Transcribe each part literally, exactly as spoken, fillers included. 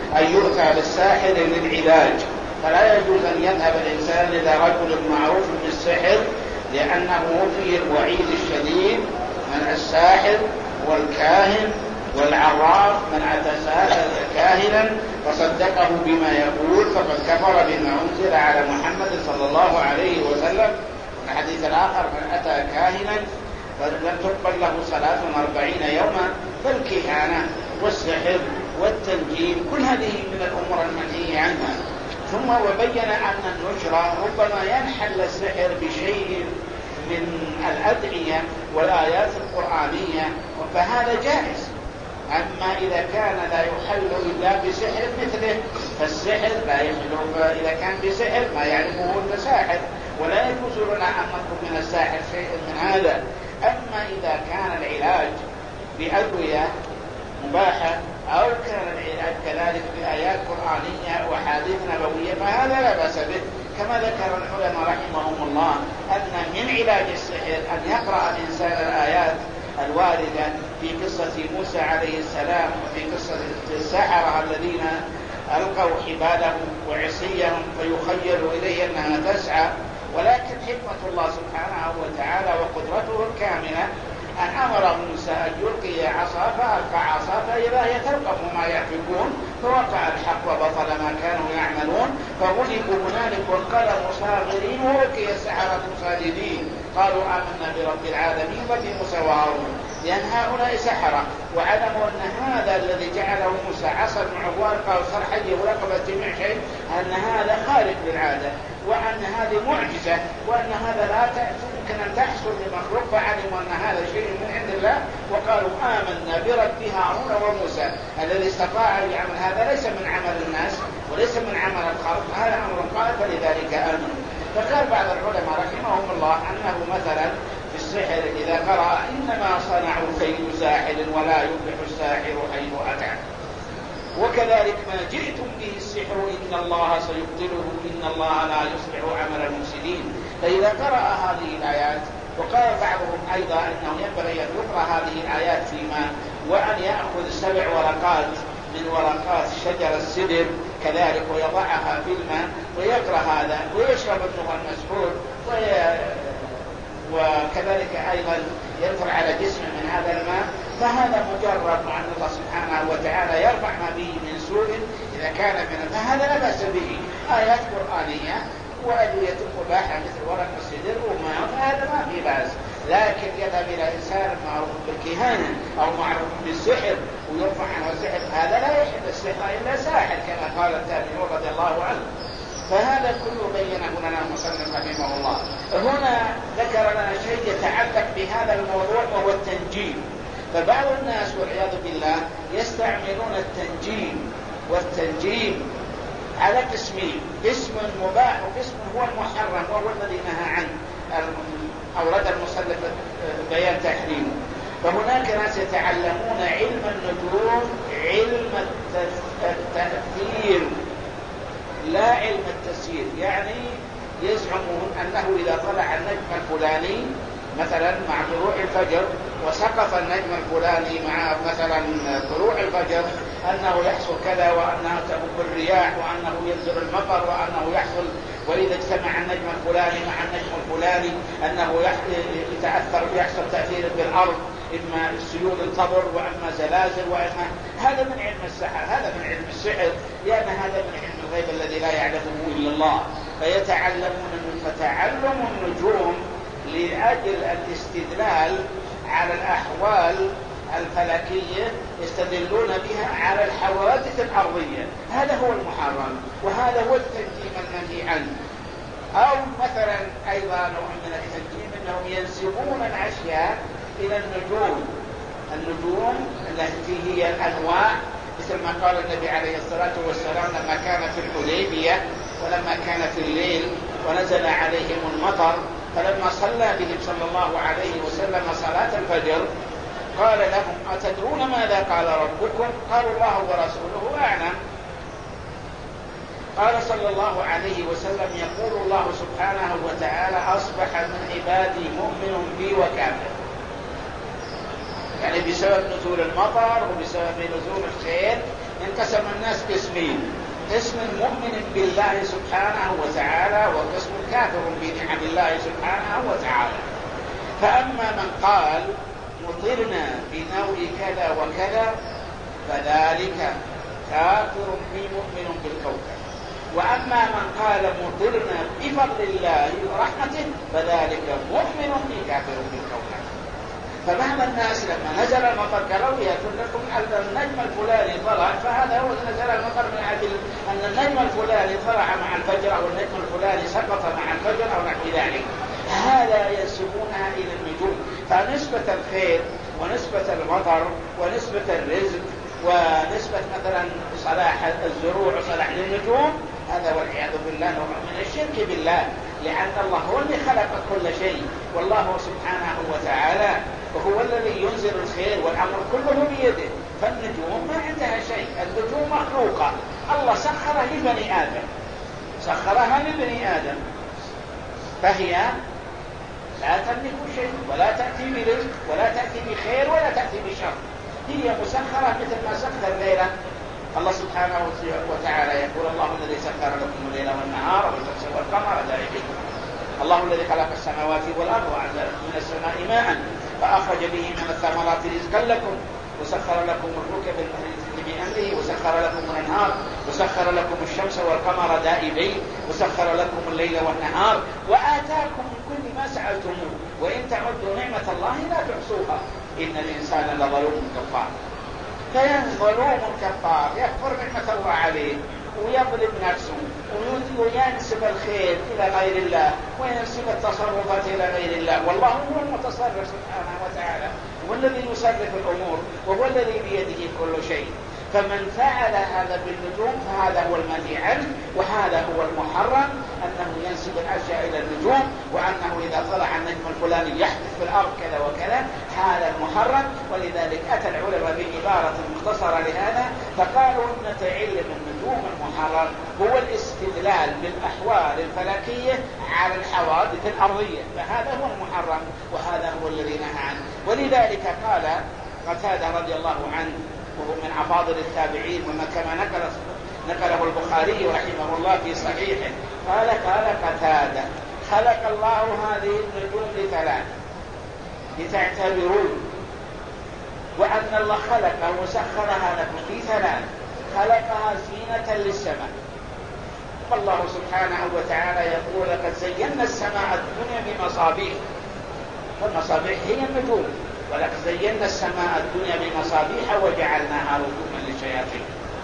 أن يؤتى بالساحر للعلاج، فلا يجوز أن يذهب الإنسان إلى رجل معروف بالسحر، لأنه فيه الوعيد الشديد من الساحر والكاهن والعراف. من أتى كاهنا فصدقه بما يقول فقد كفر بما أنزل على محمد صلى الله عليه وسلم. الحديث الآخر: من أتى كاهنا فلم تقبل له صلاة أربعين يوما. فالكهانة والسحر والتنجيم كل هذه من الأمور المنهي عنها. ثم وبين أن النجرة ربما ينحل السحر بشيء من الأدعية والآيات القرآنية، فهذا جائز. أما إذا كان لا يحل إلا بسحر مثله فالسحر لا يحل إذا كان بسحر ما يعرفه المساحر، ولا يجوز لنا أن نطلب من الساحر شيء من هذا. أما إذا كان العلاج بأدوية مباحة أو كان العلاج كذلك بآيات قرآنية وحديث نبوية فهذا لا بأس به. كما ذكر العلماء رحمهم الله أن من علاج السحر أن يقرأ الإنسان الآيات الواردة في قصة موسى عليه السلام وفي قصة السحرة الذين ألقوا حبالهم وعصيهم فيخيل إليه أنها تسعى. ولكن حكمة الله سبحانه وتعالى وقدرته الكاملة أن أمر موسى أن يلقي عصا فألقى عصا فإذا هي تلقف ما يأفكون، فوقع الحق وبطل ما كانوا يعملون، فغلبوا هنالك وانقلبوا صاغرين وألقي السحرة ساجدين قالوا آمنا برب العالمين وفي موسى وهارون. لأن هؤلاء سحرة وعلموا أن هذا الذي جعله موسى عصا المعوال قوسر حي ورقبة جميع شيء أن هذا خارق للعادة، وأن هذه معجزة، وأن هذا لا يمكن أن تحصل لمخلوق، فعلموا أن هذا شيء من عند الله وقالوا آمنا برب هارون وموسى. الذي استطاع أن يعمل هذا ليس من عمل الناس وليس من عمل الخلق، هذا أمر قال فلذلك آمنوا. فقال بعض العلماء رحمهم الله أنه مثلا في السحر إذا قرأ إنما صنعوا كيد ساحر ولا يفلح الساحر حيث أتى، وكذلك ما جئتم به السحر إن الله سيبطله إن الله لا يصلح عمل المفسدين. فإذا قرأ هذه الآيات، وقال بعضهم أيضا أنه ينبغي أن يقرأ هذه الآيات في ماء، وأن يأخذ سبع ورقات من ورقات شجر السدر كذلك ويضعها في الماء ويقرأ هذا ويشرب منه المسحور، وكذلك أيضا ينفر على جسمه من هذا الماء، فهذا مجرد عن الله سبحانه وتعالى يرفع ما به من سوء إذا كان من، فهذا لا بأس به. آيات قرآنية وأدوية مباحة مثل ورق السدر وما هذا ما في بأس. لكن يذهب إلى إنسان معروف بالكهانة أو معروف بالسحر ويرفع عنه السحر، هذا لا يحب السحر إلا ساحر كما قال التابعون رضي الله عنه. فهذا كله بينه لنا المصنف رحمه الله. هنا ذكر لنا شيء يتعلق بهذا الموضوع وهو التنجيم. فبعض الناس والعياذ بالله يستعملون التنجيم، والتنجيم على قسمين: قسم مباح وقسم هو المحرم وهو الذي نهى عنه أورد المصنف بيان تحريمه. فهناك ناس يتعلمون علم النجوم علم التأثير لا علم التسيير، يعني يزعمون أنه إذا طلع النجم الفلاني مثلا مع طلوع الفجر وسقط النجم الفلاني مع مثلا طلوع الفجر أنه يحصل كذا، وأنه تهب الرياح، وأنه ينزل المطر، وأنه يحصل، وإذا اجتمع النجم الفلاني مع النجم الفلاني أنه يتأثر ويحصل تأثير بالأرض، إما السيول القبر وإما زلازل وإما. هذا من علم السحر، هذا من علم السحر، لأن هذا من علم الغيب الذي لا يعلمه إلا الله. فيتعلمون من فتعلم النجوم لأجل الاستدلال على الأحوال الفلكية، يستدلون بها على الحوادث الأرضية. هذا هو المحرم، وهذا هو التنجيم المنهي عنه. أو مثلا أيضا نوع من التنجيم أنهم ينسبون الأشياء إلى النجوم، النجوم التي هي الأنواع، مثل ما قال النبي عليه الصلاة والسلام لما كان في الحديبية ولما كان في الليل ونزل عليهم المطر، فلما صلى بهم صلى الله عليه وسلم صلاة الفجر قال لهم: أتدرون ماذا قال ربكم؟ قالوا: الله ورسوله أعلم. قال صلى الله عليه وسلم: يقول الله سبحانه وتعالى: أصبح من عبادي مؤمن بي وكافر. يعني بسبب نزول المطر وبسبب نزول الخير انقسم الناس قسمين: قسم مؤمن بالله سبحانه وتعالى، وقسم كافر بنعم الله سبحانه وتعالى. فأما من قال مطرنا بنوع كذا وكذا فذلك كافر بي مؤمن بالكوكب، وأما من قال مطرنا بفضل الله ورحمته فذلك مؤمن بي كافر بالكوكب. فبعض الناس لما نزل المطر قالوا يقول لكم أن النجم الفلاني طلع، فهذا هو نزل المطر من أجل أن النجم الفلاني طلع مع الفجر، أو النجم الفلاني سقط مع الفجر أو نحو ذلك. هذا ينسبونها إلى النجوم. فنسبة الخير ونسبة المطر ونسبة الرزق ونسبة مثلا صلاح الزروع وصلاح للنجوم، هذا والعياذ بالله نوع من الشرك بالله، لأن الله هو اللي خلق كل شيء، والله سبحانه وتعالى وهو الذي ينزل الخير والأمر كله بيده. فالنجوم ما عندها شيء، النجوم مخلوقة، الله سخرها لبني آدم، سخرها لبني آدم، فهي لا تملك شيء ولا تأتي برزق ولا تأتي بخير ولا تأتي بشر، هي مسخرة مثل ما سخر غيره. الله سبحانه وتعالى يقول: الله الذي سخر لكم الليل والنهار والشمس والقمر دائبين، الله الذي خلق السماوات والأرض وأنزل من السماء ماء فأخرج به من الثمرات رزقا لكم، وسخر لكم الركب بأمره، وسخر لكم الأنهار، وسخر لكم الشمس والقمر دائبين، وسخر لكم الليل والنهار، وآتاكم من كل ما سألتموه، وإن تعدوا نعمة الله لا تحصوها، إن الإنسان لظلوم كفار. فيظلوم كفار يكفر نعمة الله عليه ويظلم نفسه وينسب الخير إلى غير الله وينسب التصرفات إلى غير الله، والله هو المتصرف سبحانه وتعالى، هو الذي يصرف الأمور وهو الذي بيده كل شيء. فمن فعل هذا بالنجوم فهذا هو المنهي عنه، وهذا هو المحرم، أنه ينسب الأشياء إلى النجوم، وأنه إذا طلع النجم الفلاني يحدث في الأرض كذا وكذا، هذا المحرم. ولذلك أتى العلماء بعبارة مختصرة لهذا فقالوا إن تعلم النجوم المحرم هو الاستدلال بالأحوال الفلكية على الحوادث الأرضية، فهذا هو المحرم وهذا هو الذي نهى عنه. ولذلك قال قتادة رضي الله عنه، وهو من أفاضل التابعين، وما كما نقل نقله البخاري رحمه الله في صحيحه، قال قال قتادة: خلق الله هذه النجوم لثلاث لتعتبرون، وأن الله خلقها وسخرها لكم في ثلاث: خلقها زينة للسماء، والله سبحانه وتعالى يقول: لقد زينا السماء الدنيا بمصابيح، والمصابيح هي النجوم، ولقد زينا السماء الدنيا بمصابيح وجعلناها رجوما للشياطين.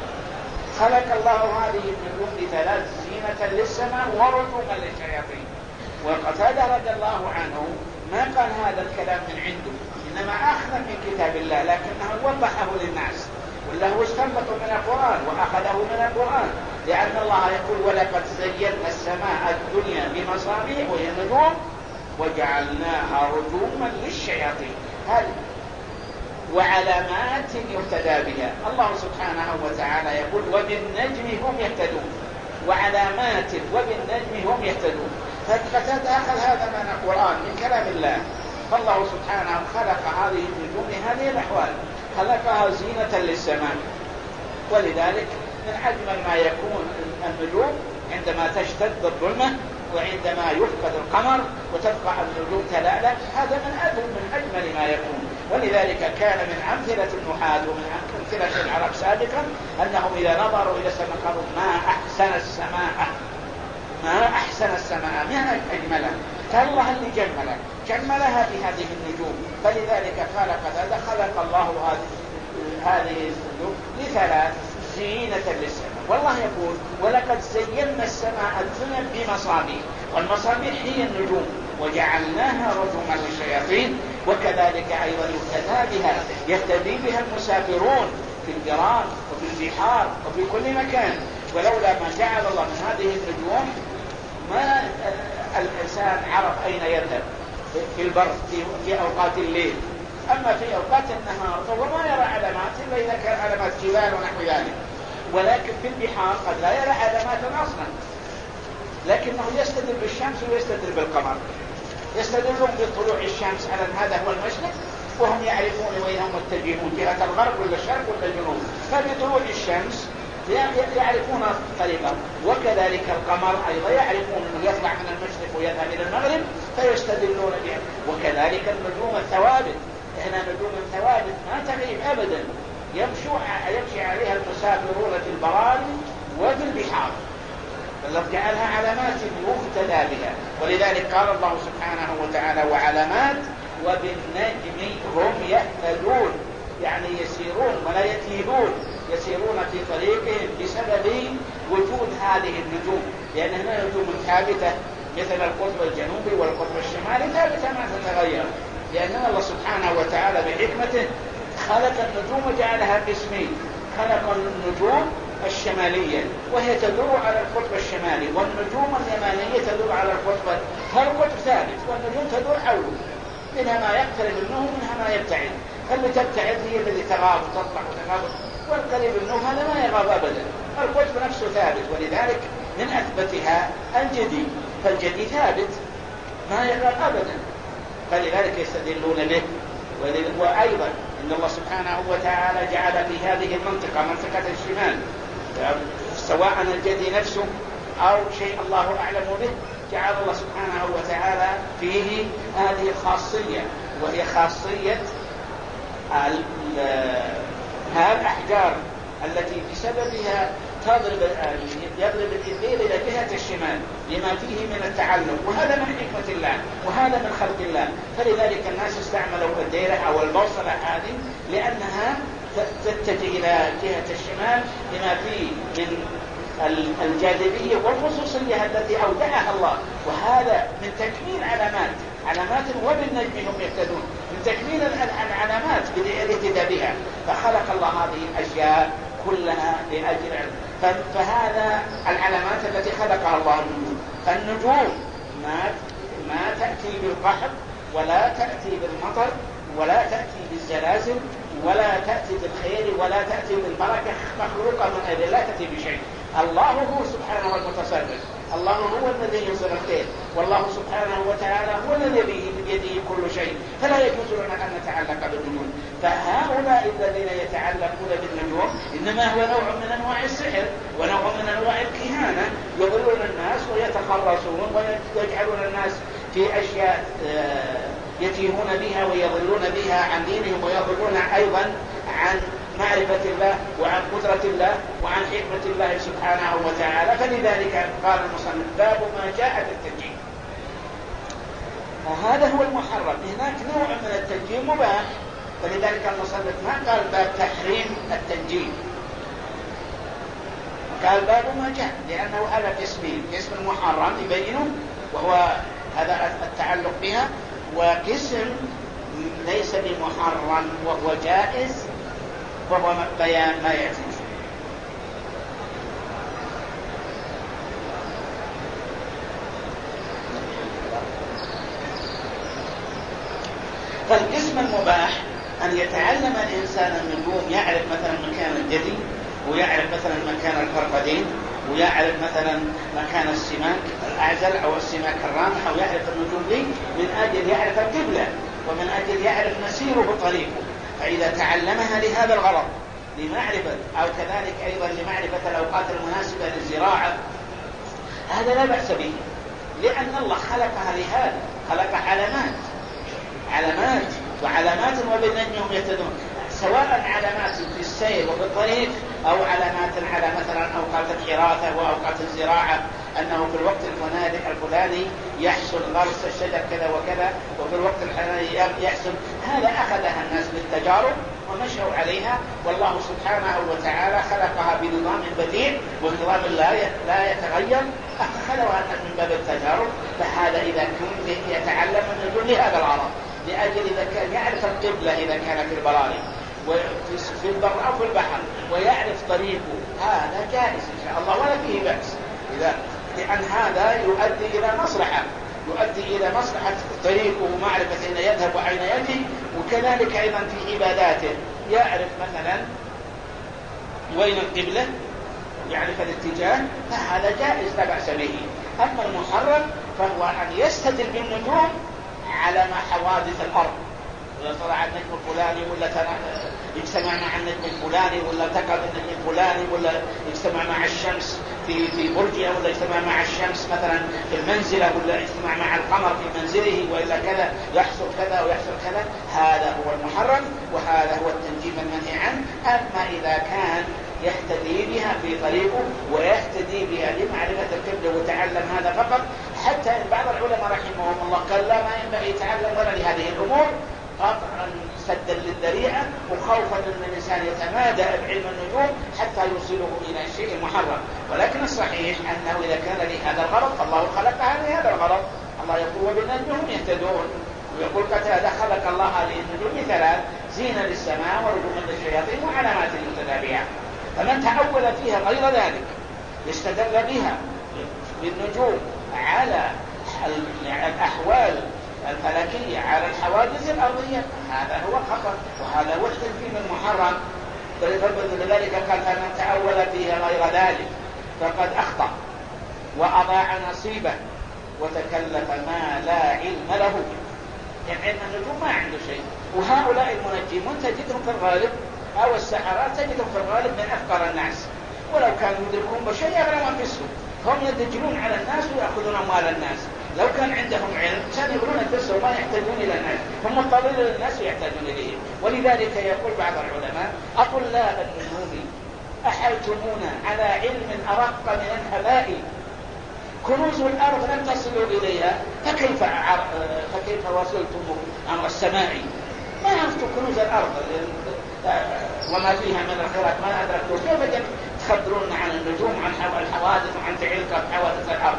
خلق الله هذه النجوم لثلاث: زينة للسماء ورجوما للشياطين. وقتادة رضي الله عنه ما قال هذا الكلام من عنده، إنما أخذ من كتاب الله، لكنه وضحه للناس، ولا هو استنبط من القرآن وأخذه من القرآن، لأن الله يقول: ولقد زينا السماء الدنيا بمصابيح وهي النجوم وجعلناها رجوما للشياطين، هل وعلامات يهتدى بها. الله سبحانه وتعالى يقول: وبالنجم هم يهتدون، وعلامات وبالنجم هم يهتدون. فقد أخذ هذا من القرآن من كلام الله. فالله سبحانه خلق هذه النجوم لهذه الأحوال، خلقها زينة للسماء. ولذلك من أجمل ما يكون النجوم عندما تشتد الظلمة وعندما يفقد القمر وتبقى النجوم تلألأ، هذا من أجمل من أجمل ما يكون. ولذلك كان من أمثلة النحاة ومن أمثلة العرب سابقا أنهم إذا نظروا إلى السماء قالوا: ما أحسن السماء، ما أحسن السماء، ما أجملها، كالله اللي جملها جملها بهذه النجوم. فلذلك قال قتادة: خلق الله هذه هذه النجوم لثلاث: زينة للسماء. والله يقول: ولقد زينا السماء الدنيا بمصابيح، والمصابيح هي النجوم، وجعلناها رجوما للشياطين. وكذلك أيضا يهتدى بها، يهتدي بها المسافرون في الجيران وفي البحار وفي كل مكان. ولولا ما جعل الله من هذه النجوم ما الإنسان عرف أين يذهب في البر في أوقات الليل، أما في أوقات النهار فهو ما يرى علامات إلا إذا كان علامات جبال ونحو ذلك. ولكن في البحار قد لا يرى علامات أصلا، لكنه يستدل بالشمس ويستدل بالقمر، يستدلون بطلوع الشمس على أن هذا هو المشرق، وهم يعرفون وين هم متجهون، جهة الغرب ولا الشرق ولا الجنوب، فبطلوع الشمس يعرفون طريقه. وكذلك القمر أيضا يعرفون أنه يطلع من المشرق ويذهب إلى المغرب فيستدلون بها. وكذلك النجوم الثوابت، هنا نجوم ثوابت ما تغيب أبدا، يمشي عليها المسافرون في البراري وفي البحار، فالله جعلها علامات يهتدى بها. ولذلك قال الله سبحانه وتعالى وعلامات وبالنجم هم يهتدون، يعني يسيرون ولا يتيهون، يسيرون في طريقهم بسبب وجود هذه النجوم، لأن هنا نجوم ثابتة مثل القطب الجنوبي والقطب الشمالي ثابتة ما تتغير، لأن الله سبحانه وتعالى بحكمته خلق النجوم وجعلها قسمين، خلق النجوم الشمالية وهي تدور على القطب الشمالي، والنجوم اليمانية تدور على القطب، فالقطب ثابت والنجوم تدور حوله، منها ما يقترب منه ومنها ما يبتعد، فاللي تبتعد هي الذي تغاب وتطلع وتغاب، والقريب منه هذا ما يغاب أبدا، القطب نفسه ثابت. ولذلك من أثبتها الجدي، فالجدي ثابت ما يغاب أبدا، فلذلك يستدلون به. وأيضا إن الله سبحانه وتعالى جعل في هذه المنطقة منطقة الشمال سواء الجدي نفسه أو شيء الله أعلم به، جعل الله سبحانه وتعالى فيه هذه الخاصية، وهي خاصية هذه الأحجار التي بسببها تضرب يضرب الإثير إلى جهة الشمال لما فيه من التعلق، وهذا من حكمة الله وهذا من خلق الله. فلذلك الناس استعملوا الديرة أو البوصلة هذه لأنها تتجه إلى جهة الشمال لما فيه من الجاذبية والخصوصية التي أودعها الله، وهذا من تكميل علامات علامات وبالنجم هم يهتدون، من تكميل العلامات بالاهتداء بها، فخلق الله هذه الأشياء كلها لأجل علم. فهذا العلامات التي خلقها الله النجوم. النجوم ما ما تأتي بالقحط ولا تأتي بالمطر ولا تأتي بالزلازل ولا تأتي بالخير ولا تأتي بالبركة، مخلوقة من غير لا تأتي بشيء. الله هو سبحانه المتصرف، الله هو الذي ينزل الخير، والله سبحانه وتعالى هو الذي بيده كل شيء، فلا يجوز لنا أن نتعلق بالنجوم. فهؤلاء الذين يتعلقون بالنجوم إنما هو نوع من أنواع السحر ونوع من أنواع الكهانة، يضلون الناس ويتخرصون ويجعلون الناس في أشياء يتيهون بها ويضلون بها عن دينهم، ويضلون أيضا عن معرفة الله وعن قدرة الله وعن حكمة الله سبحانه وتعالى. فلذلك قال المصنف باب ما جاء في التنجيم، وهذا هو المحرم. هناك نوع من التنجيم مباح، فلذلك المصنف ما قال باب تحريم التنجيم، قال باب ما جاء، لأنه هذا قسمين، قسم المحرم يبينه وهو هذا التعلق بها، وقسم ليس بمحرم وهو جائز وهو بيان ما يأتي. فالقسم المباح أن يتعلم الإنسان النجوم، يعرف مثلا مكان الجدي، ويعرف مثلا مكان الفرقدين، ويعرف مثلا مكان السماك الأعزل أو السماك الرامح، أو يعرف النجوم دي من أجل يعرف القبلة ومن أجل يعرف مسيره طريقه. فإذا تعلمها لهذا الغرض لمعرفة، أو كذلك أيضا لمعرفة الأوقات المناسبة للزراعة، هذا لا بأس به، لأن الله خلقها لهذا، خلق علامات علامات وعلامات وبالنجم هم يهتدون، سواء علامات في السير وفي الطريق أو علامات على مثلا أوقات الحراثة وأوقات الزراعة، أنه في الوقت الفلاني يحصل غرس الشجر كذا وكذا، وفي الوقت الفلاني يحصل. هذا أخذها الناس بالتجارب ومشوا عليها، والله سبحانه وتعالى خلقها بنظام بديع ونظام لا يتغير، أخذها من باب التجارب. فهذا إذا كان يتعلم النجوم لهذا الغرض، لأجل إذا كان يعرف القبلة إذا كان في البراري وفي البر أو في البحر ويعرف طريقه، هذا جائز إن شاء الله ولا فيه بأس، إذا لأن هذا يؤدي إلى مصلحة، يؤدي إلى مصلحة طريقه ومعرفة أين يذهب وأين يأتي، وكذلك أيضا في عباداته يعرف مثلا وين القبلة، يعرف الاتجاه، فهذا جائز لا بأس به. أما المحرم فهو أن يستدل بالنجوم على ما حوادث الأرض طلع النجم الفلاني ولا يجتمع مع النجم الفلاني ولا تقع النجم الفلاني ولا يجتمع مع الشمس في في برجها ولا يجتمع مع الشمس مثلا في المنزلة ولا يجتمع مع القمر في منزله وإلا كذا يحصل كذا ويحصل كذا، هذا هو المحرم وهذا هو التنجيم المنهي عنه. أما إذا كان يهتدي بها في طريقه ويهتدي بها لمعرفة القبلة وتعلم هذا فقط، حتى إن بعض العلماء رحمهم الله قال لا ما ينبغي يتعلم ولا لهذه الأمور قطعا سدا للذريعة وخوفا ان الانسان يتمادى بعلم النجوم حتى يوصله الى الشيء المحرم. ولكن الصحيح انه اذا كان لهذا الغرض فالله خلقها لهذا الغرض. الله يقول وبالنجم هم يهتدون، ويقول قتادة خلق الله للنجوم ثلاث: زينة للسماء ورجوما للشياطين وعلامات يهتدى بها. فمن تأول فيها غير ذلك يستدل بها بالنجوم على الأحوال الفلكية على الحوادث الأرضية، هذا هو خطأ وهذا هو التنجيم المحرم. فلذلك قال فمن تأول فيها غير ذلك فقد أخطأ وأضاع نصيبه وتكلف ما لا علم له. يعني علم النجوم ما عنده شيء. وهؤلاء المنجمون تجدهم في الغالب أو السحرات تجدهم في الغالب من أفقر الناس، ولو كانوا يدركون بشيء يغلوا أنفسهم، هم يدجلون على الناس ويأخذون أموال الناس. لو كان عندهم علم كانوا يقولون أنفسهم ما يحتاجون إلى الناس، هم مضطرين للناس ويحتاجون إليهم. ولذلك يقول بعض العلماء: أطلاب النجوم أحلتمونا على علم أرق من الهباء، كنوز الأرض لم تصلوا إليها فكيف فكيف وصلتم أمر السماء؟ ما عرفتوا كنوز الأرض وما فيها من الخيرات ما أدركتوا، كيف تخبرون عن النجوم عن الحوادث وعن تعلق حوادث الأرض؟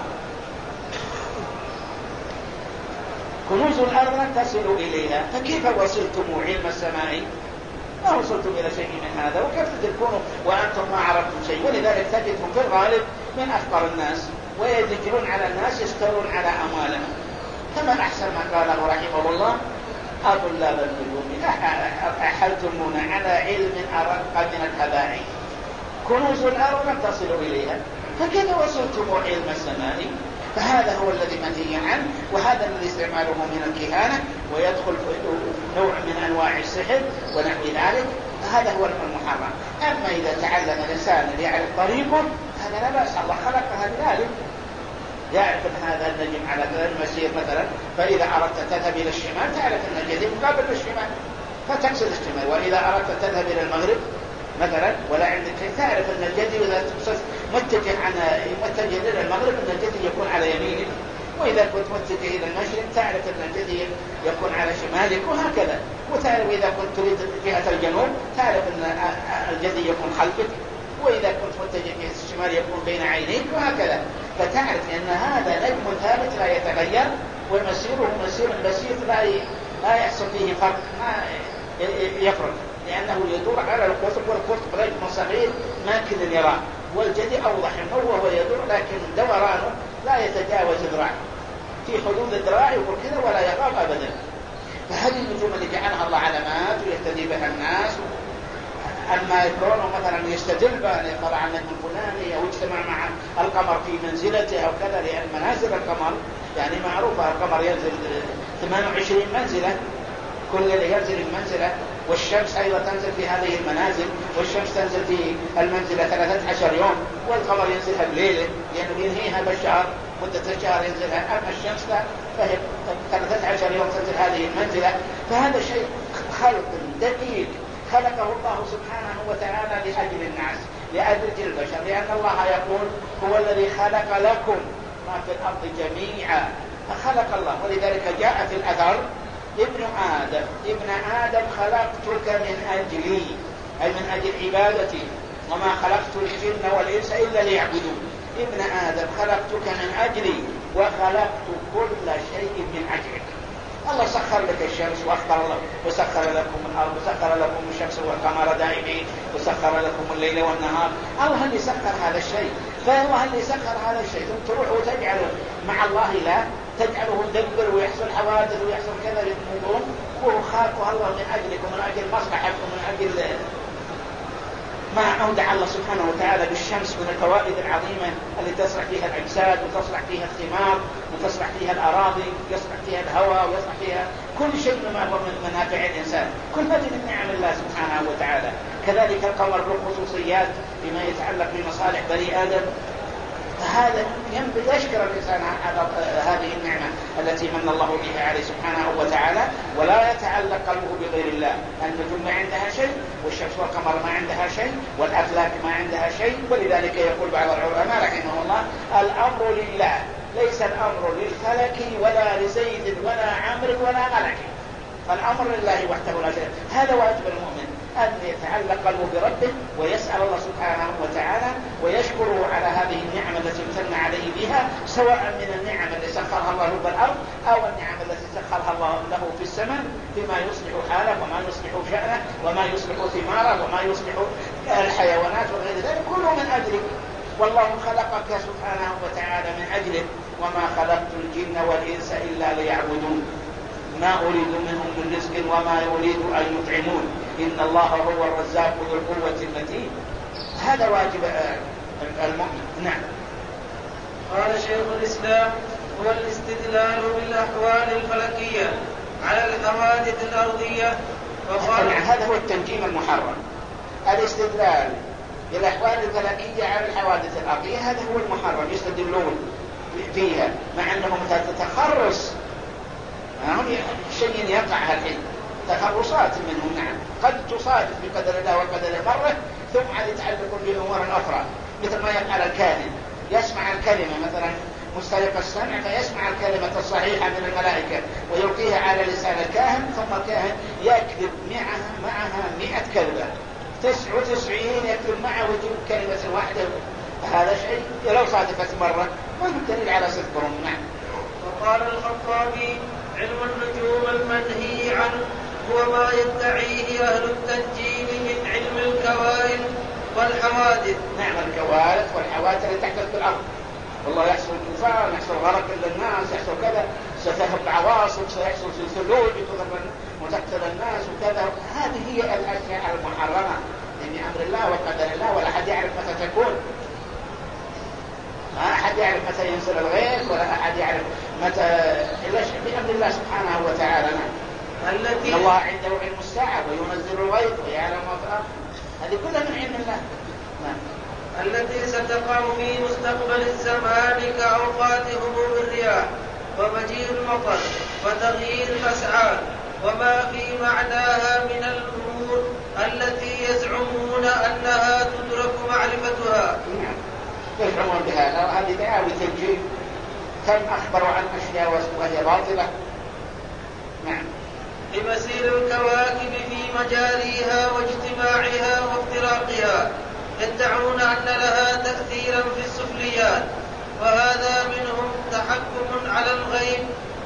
كنوز الأرض لم تصلوا إليها فكيف وصلتم علم السماء؟ ما وصلتم إلى شيء من هذا، وكيف تدركونه وأنتم ما عرفتم شيء؟ ولذلك تجدهم في الغالب من أفقر الناس ويدجلون على الناس يستولون على أموالهم. كما أحسن ما قاله رحمه الله: أطلاب النجوم أحلتمونا على علم أرق من الهباء، كنوز الأرض لم تصلوا إليها فكيف وصلتم علم السماء؟ فهذا هو الذي منهي عنه، وهذا الذي استعماله من الكهانة ويدخل نوع من أنواع السحر ونحو ذلك، فهذا هو المحرم. أما إذا تعلم الإنسان ليعرف طريقه هذا لا بأس، الله خلقها لذلك. يعرف أن هذا النجم على المسير مثلا، فإذا أردت تذهب إلى الشمال تعرف أن الجدي مقابل للشمال فتقصد الشمال، وإذا أردت تذهب إلى المغرب مثلا ولا عندك شيء تعرف أن الجدي إذا متجه عن متجه إلى المغرب أن الجدي يكون على يمينك، وإذا كنت متجه إلى المشرق تعرف أن الجدي يكون على شمالك، وهكذا. وتعرف إذا كنت تريد جهة الجنوب تعرف أن الجدي يكون خلفك، وإذا كنت متجه جهة الشمال يكون بين عينيك، وهكذا. فتعرف أن هذا نجم ثابت لا يتغير ومسيره مسير بسيط لا لا يحصل فيه فرق، ما يفرق، لأنه يدور على القطب، والقطب رجم صغير ماكن يراه، والجدي أوضح منه وهو يدور لكن دورانه لا يتجاوز ذراع، في حدود الذراع وكذا ولا يغاب أبدا. فهذه النجوم اللي جعلها الله علامات ويهتدي بها الناس. أما يكون مثلا يستدل بأن طلع النجم الفلاني أو يجتمع مع القمر في منزلته أو كذا، لأن منازل القمر يعني معروفة، القمر ينزل ثمانية وعشرين منزلة، كل اللي ينزل المنزلة، والشمس أيضا تنزل في هذه المنازل، والشمس تنزل في المنزلة ثلاثة عشر يوم، والقمر ينزلها بليلة لأنه ينهيها بالشهر، مدة الشهر ينزلها. أما الشمس فهي ثلاثة عشر يوم تنزل هذه المنزلة. فهذا شيء خلق دقيق خلقه الله سبحانه وتعالى لأجل الناس، لأجل البشر، لأن الله يقول: هو الذي خلق لكم ما في الأرض جميعا. فخلق الله، ولذلك جاء في الأثر: ابن آدم ابن آدم خلقتك من أجلي، أي من أجل عبادتي، وما خلقت الجن والإنس إلا ليعبدون. ابن آدم خلقتك من أجلي وخلقت كل شيء من أجلك. الله سخر لك الشمس واخبر الله، وسخر لكم الارض، وسخر لكم الشمس والقمر دائمين، وسخر لكم الليل والنهار. الله اللي سخر هذا الشيء، فالله اللي سخر هذا الشيء ثم تروح وتجعله مع الله لا تجعله يدبر ويحصل حوادث ويحصل كذا يموتون، وهو خلقه الله من اجلكم، من اجل مصلحتكم، من اجل ما أودع الله سبحانه وتعالى بالشمس من الفوائد العظيمة اللي تصلح فيها الأجساد وتصلح فيها الثمار وتصلح فيها الأراضي ويصلح فيها الهواء ويصلح فيها كل شيء مما هو من منافع الإنسان. كل هذه من نعم الله سبحانه وتعالى. كذلك القمر له خصوصيات فيما يتعلق بمصالح بني آدم، فهذا ينبغي يشكر الإنسان على هذه النعمة التي من الله بها عليه سبحانه وتعالى، ولا يتعلق قلبه بغير الله. النجوم ما عندها شيء، والشمس والقمر ما عندها شيء، والأفلاك ما عندها شيء. ولذلك يقول بعض العلماء رحمه الله: الأمر لله، ليس الأمر للفلك ولا لزيد ولا عمرو ولا ملك، فالأمر لله وحده لا شريك. هذا واجب المؤمن، أن يتعلق قلبه بربه ويسأل الله سبحانه وتعالى ويشكره على هذه النعمة التي امتن عليه بها، سواء من النعم التي سخرها الله له بالأرض أو النعم التي سخرها الله له في السماء، بما يصلح حاله وما يصلح شأنه وما يصلح ثماره وما يصلح الحيوانات وغير ذلك، كله من أجله. والله خلقك سبحانه وتعالى من أجله: وما خلقت الجن والإنس إلا ليعبدون ما أريد منهم من رزق وما أريد أن يطعمون إن الله هو الرزاق ذو القوة المتين. هذا واجب المؤمن. نعم. قال شيخ الإسلام: هو الاستدلال بالأحوال الفلكية على الحوادث الأرضية. وقال هذا هو التنجيم المحرم، الاستدلال بالأحوال الفلكية على الحوادث الأرضية، هذا هو المحرم، يستدلون فيها مع أنهم تتخرص شيء يقع الحين، تخرصات منهم. نعم، قد تصادف بقدر الله وقدر مرة، ثم عاد يتعلق بأمور أخرى، مثل ما يفعل الكاهن، يسمع الكلمة مثلا مستلق السمع فيسمع الكلمة الصحيحة من الملائكة ويلقيها على لسان الكاهن، ثم الكاهن يكذب معها معها مئة كذبة، تسع وتسعين يكذب معه ويجيب كلمة واحدة. هذا شيء لو صادفت مرة ما هو دليل على صدقهم. نعم. وقال الخطابي: علم النجوم المنهي عنه هو ما يدعيه أهل التنجيم من علم الكوارث والحوادث. نعم، الكوارث والحوادث اللي تحدث في الأرض، والله يحصل طوفان، يحصل غرق للناس، يحصل كذا، ستهب عواصف، سيحصل ثلوج وتقتل الناس وكذا. هذه هي الأشياء المحرمة من أمر الله وقدر الله، ولا أحد يعرف متى تكون، ما أحد يعرف متى ينزل الغيث، ولا أحد يعرف متى إلا بأمر الله سبحانه وتعالى. التي الله عنده علم الساعة وينزل الغيث ويعلم ما في الأرض، هذه كلها من علم الله. نعم. التي ستقع في مستقبل الزمان كأوقات هبوب الرياح ومجيء المطر وتغيير الأسعار وما في معناها من الأمور التي يزعمون أنها تدرك معرفتها. نعم، يزعمون بهذا، هذه دعاوى تنجيم، كم أخبروا عن أشياء وهي باطلة. نعم. لمسير الكواكب في مجاريها واجتماعها وافتراقها، يدعون أن لها تأثيرا في السفليات، وهذا منهم تحكم على الغيب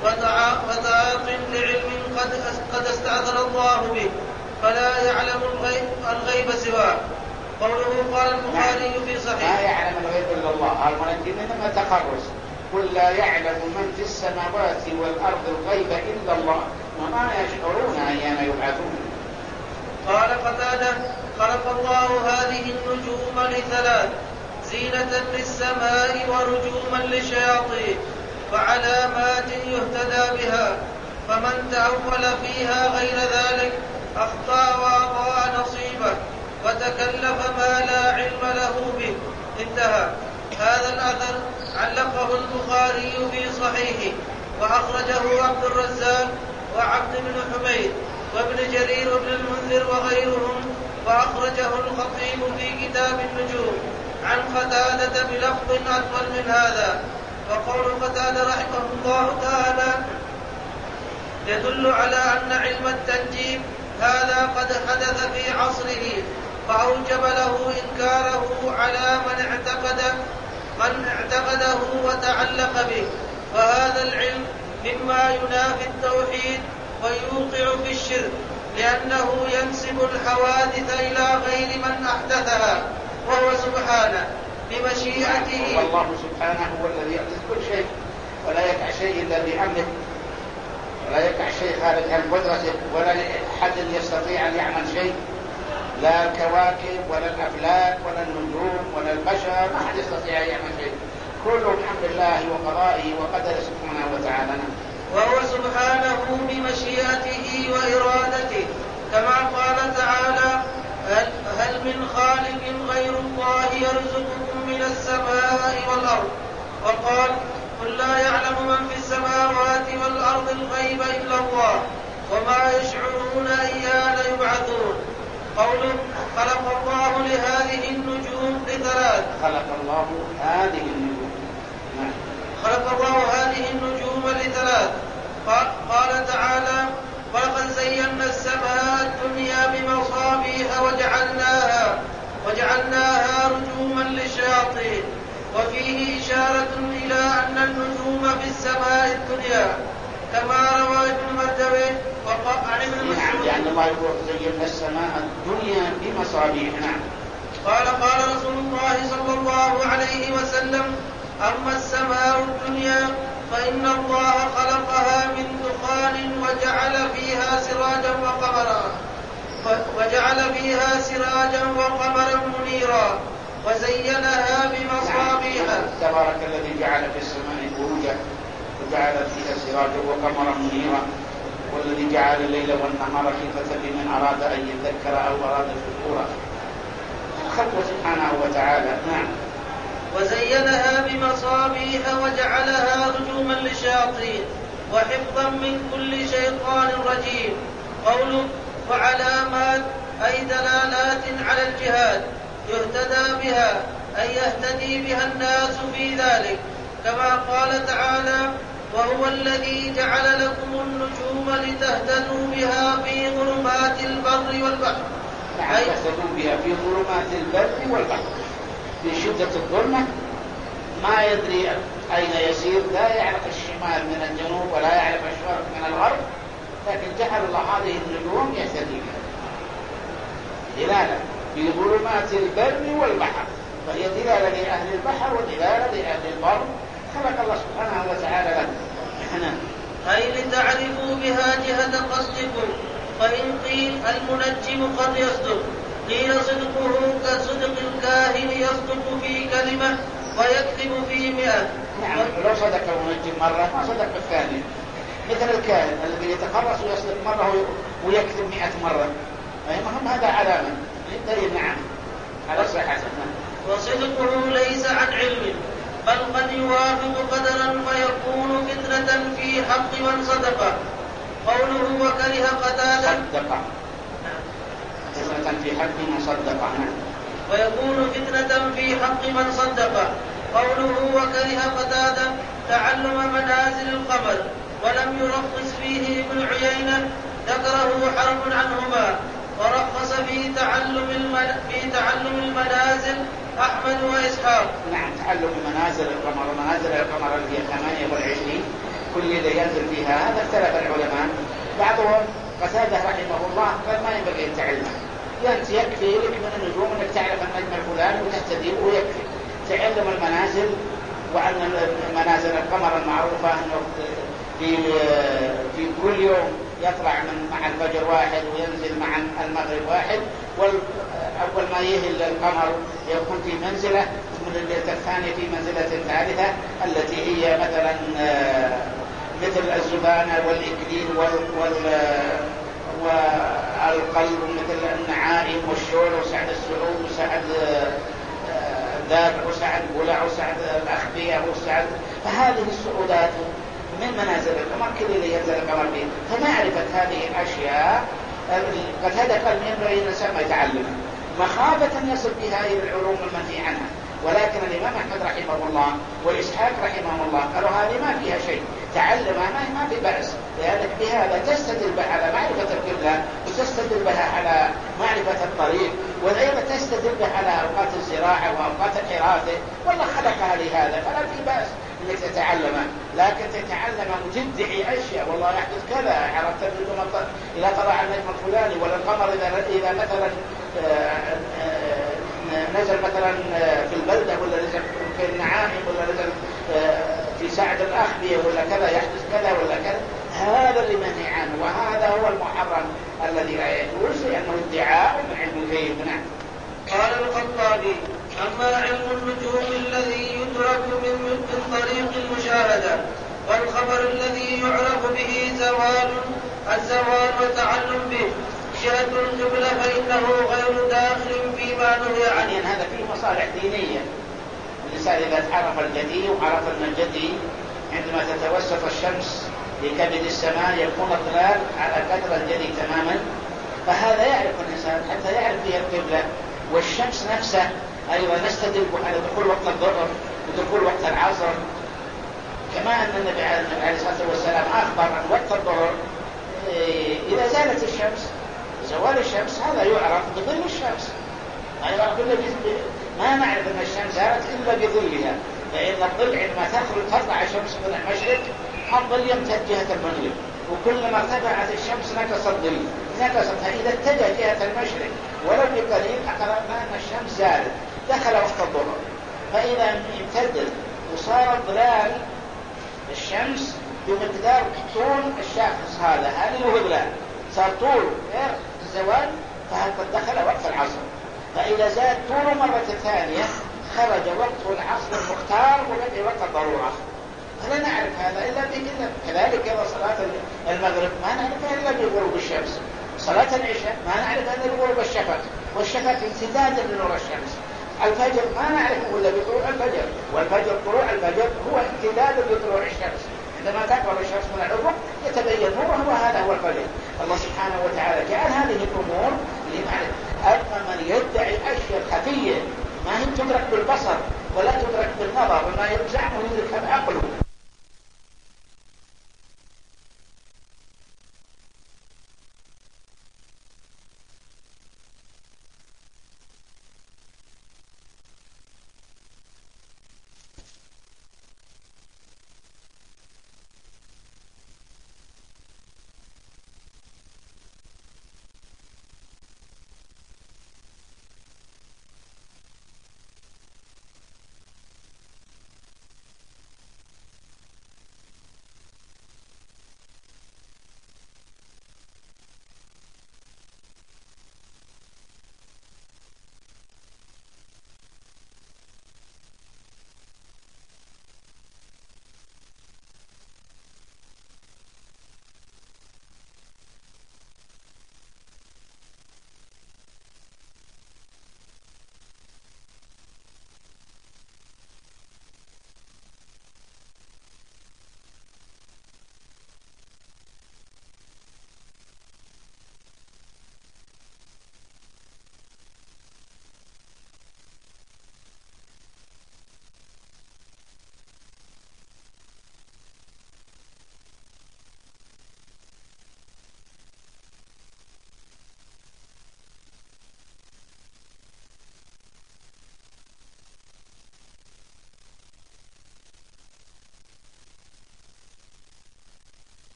وتعاط لعلم قد قد استعذر الله به، فلا يعلم الغيب, الغيب سواه. قوله قال البخاري في صحيح: لا يعلم الغيب إلا الله. المنجمين إنما تخرص، قل لا يعلم من في السماوات والأرض الغيب إلا الله وما يشعرون أيام يبعثون. قال قتادة: خلق الله هذه النجوم لثلاث: زينة للسماء ورجوما للشياطين وعلامات يهتدى بها، فمن تأول فيها غير ذلك أخطأ وأضاع نصيبه وتكلف ما لا علم له به. انتهى. هذا الأثر علقه البخاري في صحيحه، وأخرجه عبد الرزاق وعبد بن حميد وابن جرير بن المنذر وغيرهم، وأخرجه الخطيب في كتاب النجوم عن قتادة بلفظ أطول من هذا. وقول قتادة رحمه الله تعالى يدل على أن علم التنجيم هذا قد حدث في عصره، فأوجب له إنكاره على من اعتقد من اعتقده وتعلق به، وهذا العلم مما ينافي التوحيد ويوقع في الشرك، لأنه ينسب الحوادث إلى غير من أحدثها وهو سبحانه بمشيئته. والله سبحانه هو الذي يحدث كل شيء، ولا يقع شيء إلا بأمره، ولا يقع شيء خارج عن قدرته، ولا أحد يستطيع أن يعمل شيء لا الكواكب ولا الأفلاك ولا النجوم ولا البشر، ما حد يستطيع أن يعمل شيء، كله بحمد الله وقضائه وقدره سبحانه وتعالى. وهو سبحانه بمشيئته وإرادته، كما قال تعالى: هل, هل من خالق غير الله يرزقكم من السماء والأرض؟ وقال: قل لا يعلم من في السماوات والأرض الغيب إلا الله وما يشعرون أيان يبعثون. قوله: خلق الله لهذه النجوم لثلاث. خلق الله هذه النجوم خلق الله هذه النجوم لثلاث. قال تعالى: ولقد زينا السماء الدنيا بمصابيح وجعلناها وجعلناها رجوما للشياطين. وفيه إشارة إلى أن النجوم في السماء الدنيا، كما روى ابن مردويه وقال ابن مسعود. يعني الله يقول زينا السماء الدنيا بمصابيح. نعم. قال قال رسول الله صلى الله عليه وسلم: أما السماء الدنيا فإن الله خلقها من دخان وجعل فيها سراجا وقمرا وجعل فيها سراجا وقمرا منيرا وزينها بمصابيح. تبارك الذي جعل في السماء بروجا وجعل فيها سراجا وقمرا منيرا، والذي جعل الليل والنهار خلفة لمن أراد أن يذكر أو أراد شكورا. خلقه سبحانه وتعالى. نعم. وزينها بمصابيح وجعلها رجوما للشياطين وحفظا من كل شيطان رجيم. قوله: وعلامات أي دلالات على الجهاد يهتدى بها، أي يهتدي بها الناس في ذلك، كما قال تعالى: وهو الذي جعل لكم النجوم لتهتدوا بها في ظلمات البر والبحر. أي تهتدوا بها في ظلمات البر والبحر. في شدة الظلمة ما يدري أين يسير، لا يعرف الشمال من الجنوب ولا يعرف الشرق من الغرب، لكن جعل الله هذه النجوم يهتدي بها دلالة في ظلمات البر والبحر، فهي دلالة لأهل البحر ودلالة لأهل البر. خلق الله سبحانه وتعالى لنا. أي لتعرفوا بها جهة قصدكم. فإن قيل المنجم قد يصدق، قيل صدقه كصدق الكاهن يصدق في كلمة ويكذب في مئة. نعم. لو صدق المنجم مرة ما صدق الثاني، مثل الكاهن الذي يتقرص ويصدق مرة ويكذب مئة مرة، فهم هذا علامة للدليل. نعم على صحته. وصدقه ليس عن علم، بل قد يوافق قدرا فيكون فتنة في حق من صدق. قوله: وكره قتادة صدق فتنة في حق من صدق. ويكون فتنة في حق من صدق. قوله: وكره قتادة تعلم منازل القمر، ولم يرخص فيه ابن عيينة، ذكره حرب عنهما، ورخص في تعلم المن... في تعلم المنازل أحمد وإسحاق. نعم. تعلم منازل القمر، منازل القمر اللي هي ثمانية والعشرين كل ليلة ينزل فيها، هذا اختلف العلماء. بعضهم قتادة رحمه الله قال ما ينبغي أن تعلمه، أنت يكفي لك من النجوم أنك تعرف النجم الفلاني وتهتدي ويكفي. تعلم المنازل، وأن منازل القمر المعروفة أنه في في كل يوم يطلع من مع الفجر واحد وينزل مع المغرب واحد، وأول ما يهل القمر يكون في منزلة، من الليلة الثانية في منزلة ثالثة التي هي مثلا مثل الزبانة والإكليل والقلب، مثل النعائم والشور وسعد السعود وسعد ذاك وسعد بلع وسعد الأخبية وسعد. فهذه السعودات من منازل القمر كل اللي ينزل القمر فيه. فمعرفة هذه الأشياء قد هذا قال من ينبغي الإنسان ما يتعلمها مخافة أن يصل بها إلى العلوم المنهي عنها. ولكن الإمام أحمد رحمه الله وإسحاق رحمه الله قالوا هذه ما فيها شيء، تعلمها ما في بأس، لأنك بهذا تستدل بها على معرفة القبلة، وتستدل بها على معرفة الطريق، وأيضا تستدل بها على أوقات الزراعة وأوقات الحراثة. والله خلقها لهذا، فلا في بأس انك تتعلمها. لكن تتعلم وتدعي اشياء والله يحدث كذا، عرفت النجوم اذا طلع النجم الفلاني ولا القمر اذا اذا مثلا نزل مثلا في البلده ولا نزل في النعائم ولا نزل في ساعد الاخبيه ولا كذا يحدث كذا ولا كذا، هذا اللي منهي عنه، وهذا هو المحرم الذي لا يجوز، لانه ادعاء من علم كيف؟ نعم. قال الخطابي: أما علم النجوم الذي يدرك من, من طريق المشاهدة والخبر الذي يعرف به زوال الزوال والتعلم به جهة القبلة فإنه غير داخل فيما نهي عنه. يعني هذا فيه مصالح دينية. الإنسان إذا عرف الجدي وعرف أن الجدي عندما تتوسط الشمس لكبد السماء يكون الظلال على قدر الجدي تماما، فهذا يعرف الإنسان حتى يعرف فيها القبلة. والشمس نفسه أيضا نستدل على دخول وقت الظهر ودخول وقت العصر، كما أن النبي عليه الصلاة والسلام أخبر عن وقت الظهر إذا زالت الشمس، زوال الشمس هذا يعرف بظل الشمس. ما نعرف أن الشمس زالت إلا بظلها، فإن الظل عندما تخرج تطلع الشمس من المشرق الظل يمتد جهة المغرب، وكلما ارتفعت الشمس نقص الظل نقصت. فإذا اتجه جهة المشرق ولو بقليل أقربنا أن الشمس زالت دخل وقت الظهر. فإذا امتدت وصار ظلال الشمس بمقدار طول الشخص هذا هذا هو ظلال، صار طول غير الزوال فهذا دخل وقت العصر. فإذا زاد طوله مرة ثانية خرج وقت العصر المختار وبدأ وقت الضرورة. فلا نعرف هذا إلا بكذا. كذلك إذا صلاة المغرب ما نعرفها إلا بغروب الشمس، صلاة العشاء ما نعرفها إلا بغروب الشفق، والشفق امتدادا لنور الشمس. الفجر ما نعرفه إلا بطلوع الفجر، والفجر طلوع الفجر هو امتداد لطلوع الشمس. عندما تكبر الشمس من الأفق يتبين نورها وهذا هو الفجر. الله سبحانه وتعالى جعل هذه الأمور لنعرف. أما من يدعي أشياء خفية ما هي تدرك بالبصر ولا تدرك بالنظر وما يرجعه يدرك بعقله.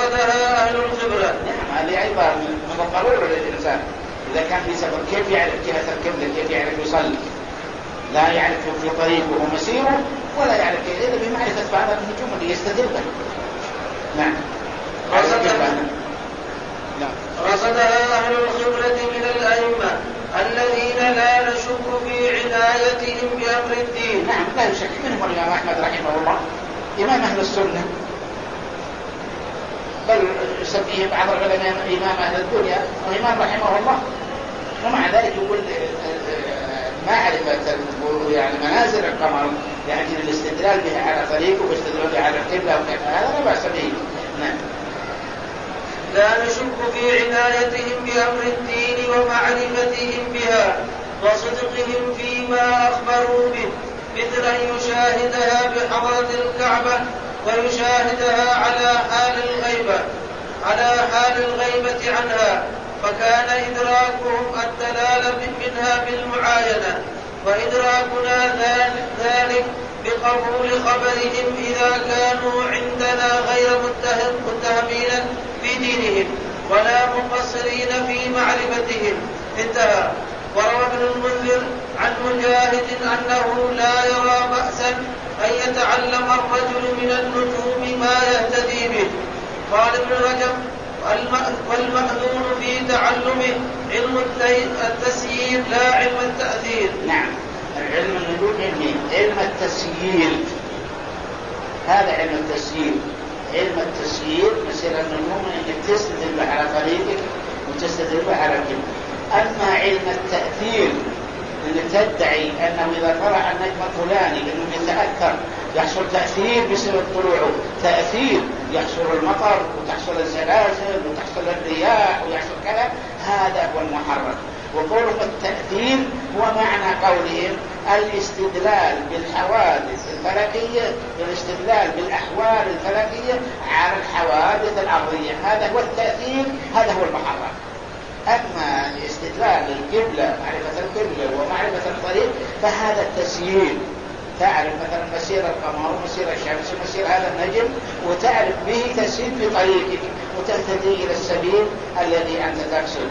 رصدها أهل الخبرة. نعم، هذه أيضا من الضرورة للإنسان إذا كان في سفر كيف يعرف جهة القبلة، كيف يعرف يصلي، لا يعرف في طريقه ومسيره ولا يعرف كيف، إذا بمعرفة بعض النجوم اللي يستدل بها. نعم. رصدها رصدها أهل الخبرة من الأئمة الذين لا نشك في عنايتهم بأمر الدين. نعم، لا يشك. منهم الإمام أحمد رحمه الله إمام أهل السنة، بل يسميه بعض العلماء إمام أهل الدنيا وإمام رحمه الله. ومع ذلك يقول معرفة يعني منازل القمر يعني الاستدلال بها على طريقه والاستدلال بها على القبلة وكذا، هذا لا بأس به. نعم. لا نشك في عنايتهم بأمر الدين ومعرفتهم بها وصدقهم فيما أخبروا به، مثل أن يشاهدها بحضرة الكعبة ويشاهدها على حال الغيبة على حال الغيبة عنها، فكان إدراكهم الدلالة منها بالمعاينة، وإدراكنا ذلك بقبول خبرهم إذا كانوا عندنا غير متهمين في دينهم ولا مقصرين في معرفتهم. انتهى. وروى ابن المنذر عن مجاهد أنه لا يرى بأسا أن يتعلم الرجل من النجوم ما يهتدي به. قال ابن رجب: والمأذون في تعلمه علم التسيير لا علم التأثير. نعم، علم النجوم علم التسيير، هذا علم التسيير. علم التسيير مثل النجوم انك تستدل على طريقك وتستدل على الجبل. اما علم التأثير انك تدعي انه اذا طلع النجم الفلاني انه يتأثر يحصل تأثير بسبب طلوعه، تأثير يحصل المطر وتحصل الزلازل وتحصل الرياح ويحصل كذا، هذا هو المحرم. وقولهم التأثير هو معنى قولهم الاستدلال بالحوادث الفلكية، الاستدلال بالأحوال الفلكية على الحوادث الأرضية، هذا هو التأثير، هذا هو المحرم. أما الاستدلال بالقبلة، معرفة القبلة ومعرفة الطريق، فهذا التسيير. تعرف مثلا مسير القمر ومسير الشمس ومسير هذا النجم وتعرف به تسير في طريقك وتهتدي إلى السبيل الذي أنت تقصد.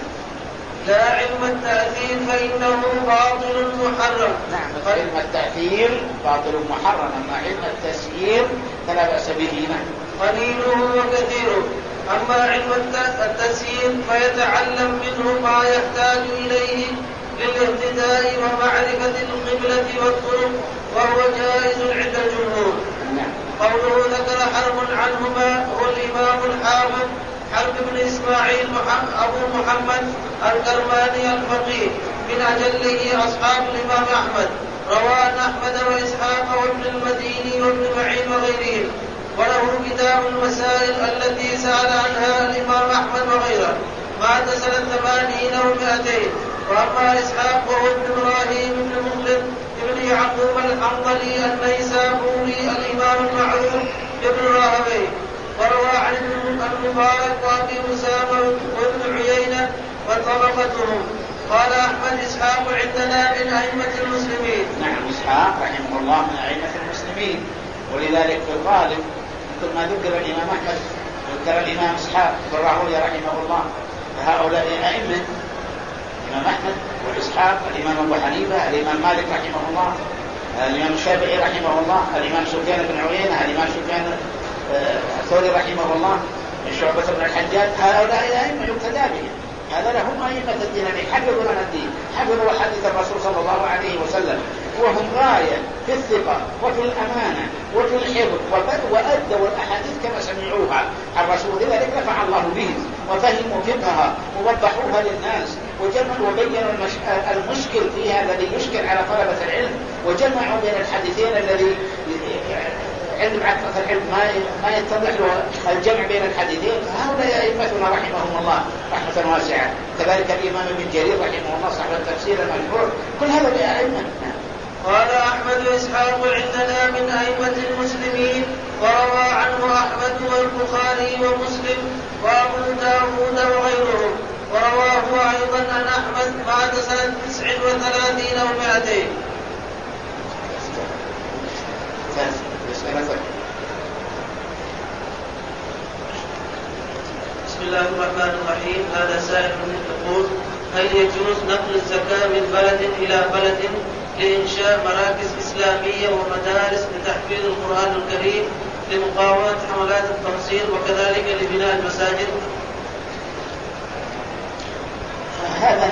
لا علم التأثير فإنه باطل محرم. نعم، علم التأثير باطل محرم، أما علم التسيير فلا بأس به. قليله وكثيره. أما علم التسيير فيتعلم منه ما يحتاج إليه للاهتداء ومعرفة القبلة والطرق، وهو جائز عند الجمهور. قوله ذكر حرب عنهما هو الإمام الحافظ حرب بن إسماعيل أبو محمد الكرماني الفقيه من أجله أصحاب الإمام أحمد، روى عن أحمد وإسحاق وابن المديني وابن معين وغيرهم، وله كتاب المسائل التي سأل عنها الإمام أحمد وغيره، مات سنة ثمانين ومائتين. وأما إسحاق وهو ابن إبراهيم بن مسلم ابن يعقوب الحنظلي النيسابوري الإمام المعروف ابن راهويه، وروى عن المبارك وأبي أسامة وابن عيينة وطبقتهم. قال أحمد: إسحاق عندنا من أئمة المسلمين. نعم، إسحاق رحمه الله من أئمة المسلمين، ولذلك في الغالب مثل ما ذكر الإمام أحمد ذكر الإمام إسحاق بن راهويه رحمه الله، فهؤلاء أئمة: الإمام أحمد وإسحاق، الإمام أبو حنيفة، الإمام مالك رحمه الله، الإمام الشافعي رحمه الله، الإمام سفيان بن عيينة، الإمام سفيان الثوري رحمه الله، شعبة بن الحجاج، هؤلاء أئمة يقتدى بهم. هذا لهم أئمة الدين الذين حفظوا لنا الدين، حفظوا حديث الرسول صلى الله عليه وسلم، وهم غاية في الثقة وفي الأمانة وفي الحفظ، وأدوا الأحاديث كما سمعوها عن رسول الله، لذلك نفع الله بهم وفهموا فقهها ووضحوها للناس وجمعوا وبينوا المشكل فيها الذي يشكل على طلبة العلم، وجمعوا بين الحديثين الذي علم عقل العلم ما ما يتضح له الجمع بين الحديثين. هؤلاء أئمتنا رحمهم الله رحمة واسعة. كذلك الإمام ابن جرير رحمه الله صاحب التفسير المشهور، كل هذا أئمة. قال أحمد: وإسحاق عندنا من أئمة المسلمين، وروى عنه أحمد والبخاري ومسلم وأبو داود وغيرهم، ورواه أيضا عن أحمد بعد سنة تسع وثلاثين ومائتين. الله الرحمن الرحيم. هذا سائل يقول: هل يجوز نقل الزكاة من بلد إلى بلد لإنشاء مراكز إسلامية ومدارس لتحفيظ القرآن الكريم لمقاومة حملات التنصير وكذلك لبناء المساجد؟ هذا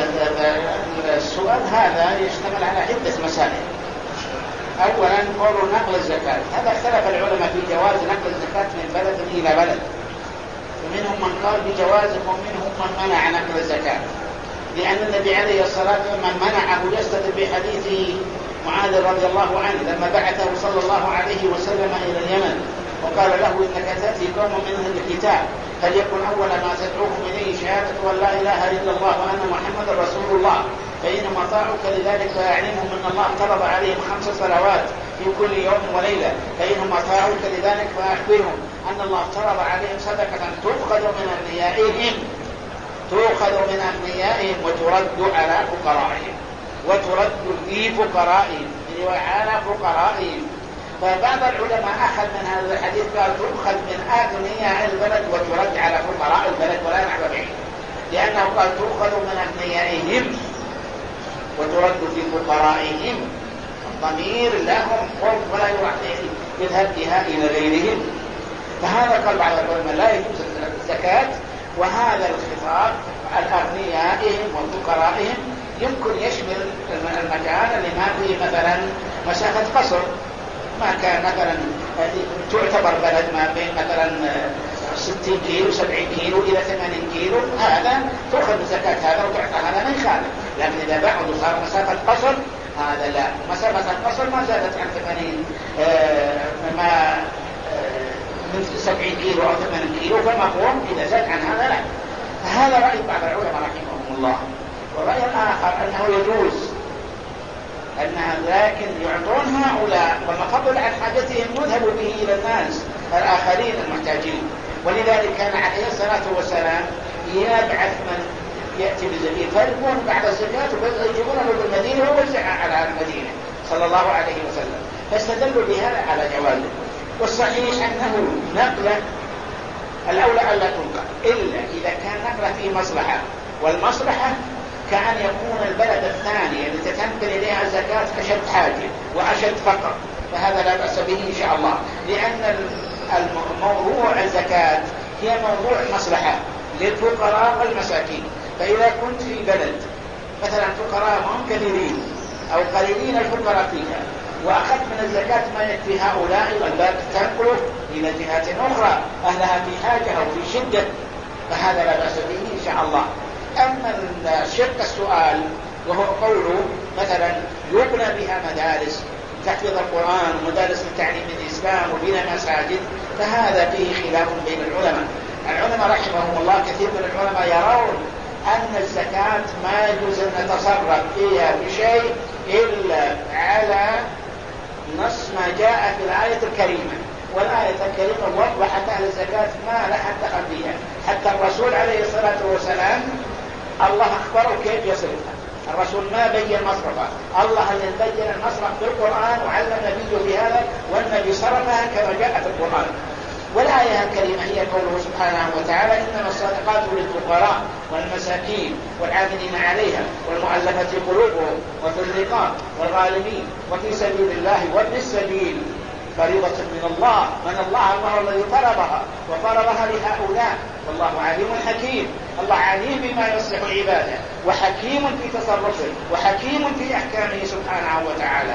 نقل السؤال هذا يشتمل على عدة مسائل. أولا قول نقل الزكاة، هذا اختلف العلماء في جواز نقل الزكاة من بلد إلى بلد، ومنهم من قال بجوازه ومنهم من منع نقل الزكاة، لأن النبي عليه الصلاة والسلام من منعه يستدل بحديث معاذ رضي الله عنه لما بعثه صلى الله عليه وسلم إلى اليمن وقال له: إنك تأتي قوم من أهل الكتاب فليكن أول ما تدعوهم إليه شهادة أن لا إله إلا الله وأن محمدا رسول الله، فإنهم أطاعوك لذلك فأعلمهم أن الله افترض عليهم خمس صلوات في كل يوم وليلة، فإنهم أطاعوك لذلك فأخبرهم أن الله افترض عليهم صدقة تؤخذ من أغنيائهم تؤخذ من أغنيائهم وترد على فقرائهم وترد في فقرائهم وعلى فقرائهم. فبعض العلماء أخذ من هذا الحديث قال تؤخذ من أغنياء البلد وترد على فقراء البلد ولا نحو به، لأنه قال تؤخذ من أغنيائهم وترد في فقرائهم، الضمير لهم قرب ولا يذهب بها إلى غيرهم. فهذا قال بعض العلماء لا يجوز الزكاة، وهذا الخطاب الأغنيائهم وفقرائهم يمكن يشمل المكان اللي ما فيه مثلا مسافة قصر، ما كان مثلا تعتبر بلد ما بين مثلا ستين كيلو سبعين كيلو إلى ثمانين كيلو، هذا تأخذ زكاة هذا وتعطى هذا من خالد. لكن إذا بعد صار مسافة قصر هذا لا، مسافة القصر ما زادت عن ثمانين آه ما آه من سبعين كيلو أو ثمانين كيلو، فالمفهوم إذا زاد عن هذا لا. هذا رأي بعض العلماء رحمهم الله. والرأي الآخر أنه يجوز أنها لكن يعطون هؤلاء ومقبل عن حاجتهم يذهب به إلى الناس الآخرين المحتاجين، ولذلك كان عليه الصلاة والسلام يبعث من يأتي بالزكاة فيكون بعد الزكاة ويجيبونه بالمدينة ويوزعها على المدينة صلى الله عليه وسلم، فاستدلوا بهذا على جوازه. والصحيح أنه نقلة الأولى ألا تنقل إلا إذا كان نقلة فيه مصلحة، والمصلحة كأن يكون البلد الثاني التي تنقل إليها الزكاة أشد حاجة وأشد فقر، فهذا لا بأس به إن شاء الله، لأن الموضوع الزكاة هي موضوع مصلحة للفقراء والمساكين. فإذا كنت في بلد مثلا فقراء هم كثيرين أو قليلين الفقراء فيها وأخذت من الزكاة ما يكفي هؤلاء والباقي تنقله إلى جهات أخرى أهلها في حاجة أو في شدة، فهذا لا بأس به إن شاء الله. أما شق السؤال وهو قوله مثلا يبنى بها مدارس تحفيظ القرآن ومدارس لتعليم الإسلام وبناء مساجد، فهذا فيه خلاف بين العلماء. العلماء رحمهم الله كثير من العلماء يرون أن الزكاة ما يجوز أن نتصرف فيها بشيء إلا على نص ما جاء في الآية الكريمة، والآية الكريمة وضحت أهل الزكاة ما لها دخل فيها، حتى الرسول عليه الصلاة والسلام الله أخبره كيف يصرفها، الرسول ما بين مصرفها، الله اللي بين المصرف في القرآن وعلم نبيه بهذا، والنبي صرفها كما جاء في القرآن. والآية الكريمة هي قوله سبحانه وتعالى: إنما الصدقات للفقراء والمساكين والعاملين عليها والمؤلفة قلوبهم وفي الرقاب والغالبين وفي سبيل الله وابن السبيل فريضة من الله، من الله هو الذي فرضها وفرضها لهؤلاء، والله عليم حكيم. الله عليم بما يصلح عباده وحكيم في تصرفه وحكيم في أحكامه سبحانه وتعالى.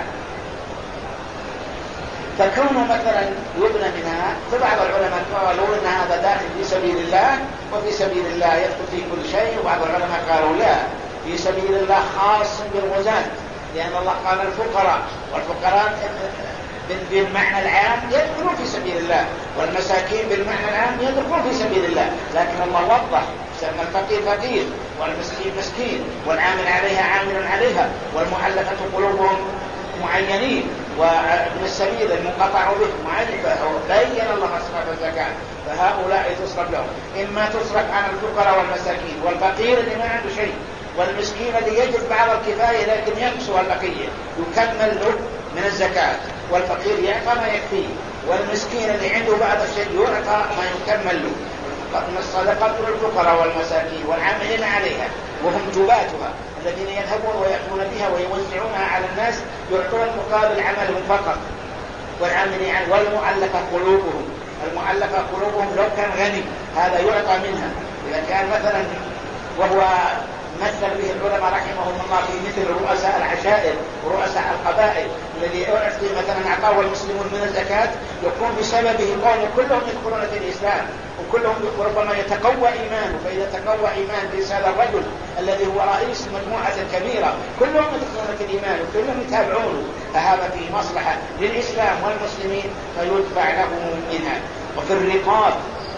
فكونه مثلا يبنى منها، فبعض العلماء قالوا ان هذا داخل في سبيل الله، وفي سبيل الله يدخل في كل شيء، وبعض العلماء قالوا لا، في سبيل الله خاص بالغزاة، لأن الله قال الفقراء، والفقراء بالمعنى العام يدخلون في سبيل الله، والمساكين بالمعنى العام يدخلون في سبيل الله، لكن الله وضح سمى الفقير فقير والمسكين مسكين والعامل عليها عامل عليها والمؤلفة قلوبهم معينين وابن السبيل المنقطع به معين. بين الله أصرف الزكاة، فهؤلاء تصرف لهم، إما تصرف عن الفقراء والمساكين والفقير اللي ما عنده شيء، والمسكين الذي يجد بعض الكفاية لكن ينقص البقية يكمل له من الزكاة، والفقير يعطى ما يكفيه، والمسكين اللي عنده بعض الشيء يعطى ما يكمل له. من الصدقة للفقراء والمساكين والعاملين عليها وهم جباتها الذين يذهبون ويأتون بها ويوزعونها على الناس يعطون مقابل عملهم فقط، والعاملين والمؤلفة قلوبهم، المؤلفة قلوبهم لو كان غني هذا يعطى منها. إذا كان مثلا وهو مثل به العلماء رحمهم الله في مثل رؤساء العشائر ورؤساء القبائل الذي يعطي مثلا أعطاه المسلمون من الزكاة يكون بسببه قوم كلهم يدخلون في الإسلام وكلهم ربما يتقوى إيمانه، فإذا تقوى إيمان في هذا الرجل الذي هو رئيس مجموعة كبيرة كلهم يدخلون في الإيمان وكلهم يتابعونه، فهذا فيه مصلحة للإسلام والمسلمين فيدفع له منها. وفي الرقاب،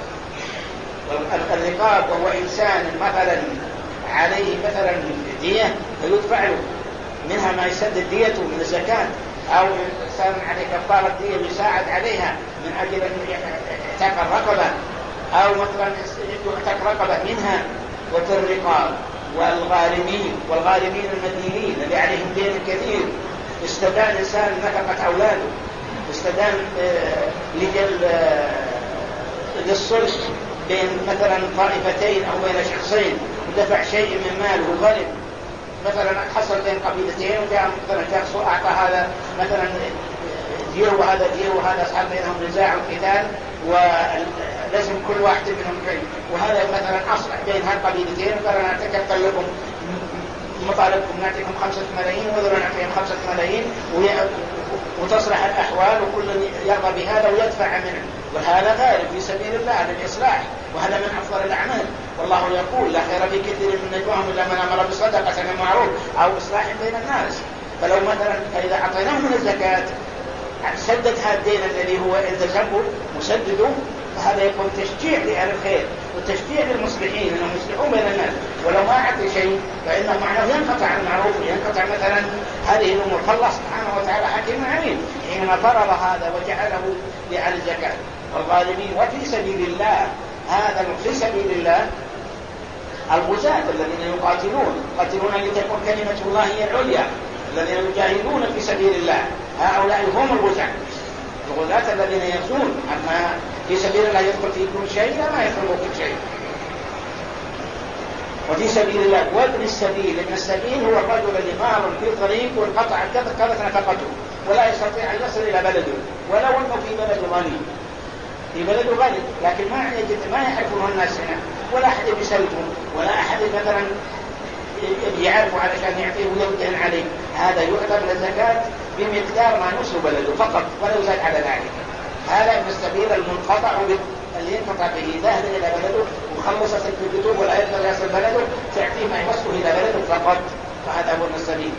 الرقاب وهو إنسان مثلا عليه مثلا دية فيدفع له منها ما يسدد ديته من الزكاة، أو إنسان عليه كفارة دية يساعد عليها من أجل أن يعتق الرقبة أو مثلا يعتق رقبة منها. وفي الرقاب والغارمين، والغارمين المدينين اللي عليهم دين كثير، استدان إنسان نفقة أولاده، استدان للصلح بين مثلا طائفتين أو بين شخصين ودفع شيء من ماله غرب، مثلا حصل بين قبيلتين وجاء مثلا شخص أعطى هذا مثلا دير وهذا دير وهذا أصحاب بينهم نزاع وقتال ولازم كل واحد منهم شيء، وهذا مثلا أصلح بين هالقبيلتين وقال أنا أتكفل لكم مطالبكم نعطيكم خمسة ملايين وذرا نعطيهم خمسة ملايين وتصلح الأحوال وكل يرضى بهذا ويدفع منه، وهذا غالب في سبيل الله للإصلاح، وهذا من أفضل الأعمال. والله يقول لا خير في كثير من نجواهم إلا من أمر بصدقة أو معروف أو إصلاح بين الناس. فلو مثلا فإذا أعطيناه من الزكاة سدد هذا الدين الذي هو التزمه مسدده، فهذا يكون تشجيع لأهل الخير وتشجيع للمصلحين أنهم يصلحون بين الناس. ولو ما أعطي شيء فإنه معناه ينقطع المعروف وينقطع مثلا هذه الأمور. فالله سبحانه وتعالى حكيم عليم حينما فرض هذا وجعله لأهل الزكاة والغالبين. وفي سبيل الله، هذا في سبيل الله الغزاة الذين يقاتلون يقاتلون لتكون كلمة الله هي العليا، الذين يجاهدون في سبيل الله هؤلاء هم الغزاة، الغزاة الذين يغزون. أما في سبيل الله يدخل في كل شيء لا ما يدخل في شيء. وفي سبيل الله وابن السبيل، ابن السبيل هو الرجل اللي مار في طريق وانقطع كذا نفقته ولا يستطيع أن يصل إلى بلده، ولو أنه في بلد غني في بلد غني لكن ما يجد ما يعرفون الناس هنا ولا أحد يسلمه ولا أحد مثلا يعرفه علشان يعطيه ويمتهن عليه، هذا يعتبر الزكاة بمقدار ما نسل بلده فقط ولا يزاد على ذلك. هذا ابن السبيل المنقطع اللي ينقطع به ذاهب إلى بلده وخلصت الكتب ولا يقدر يصل بلده تعطيه ما يوصله إلى بلده فقط، فهذا هو ابن السبيل.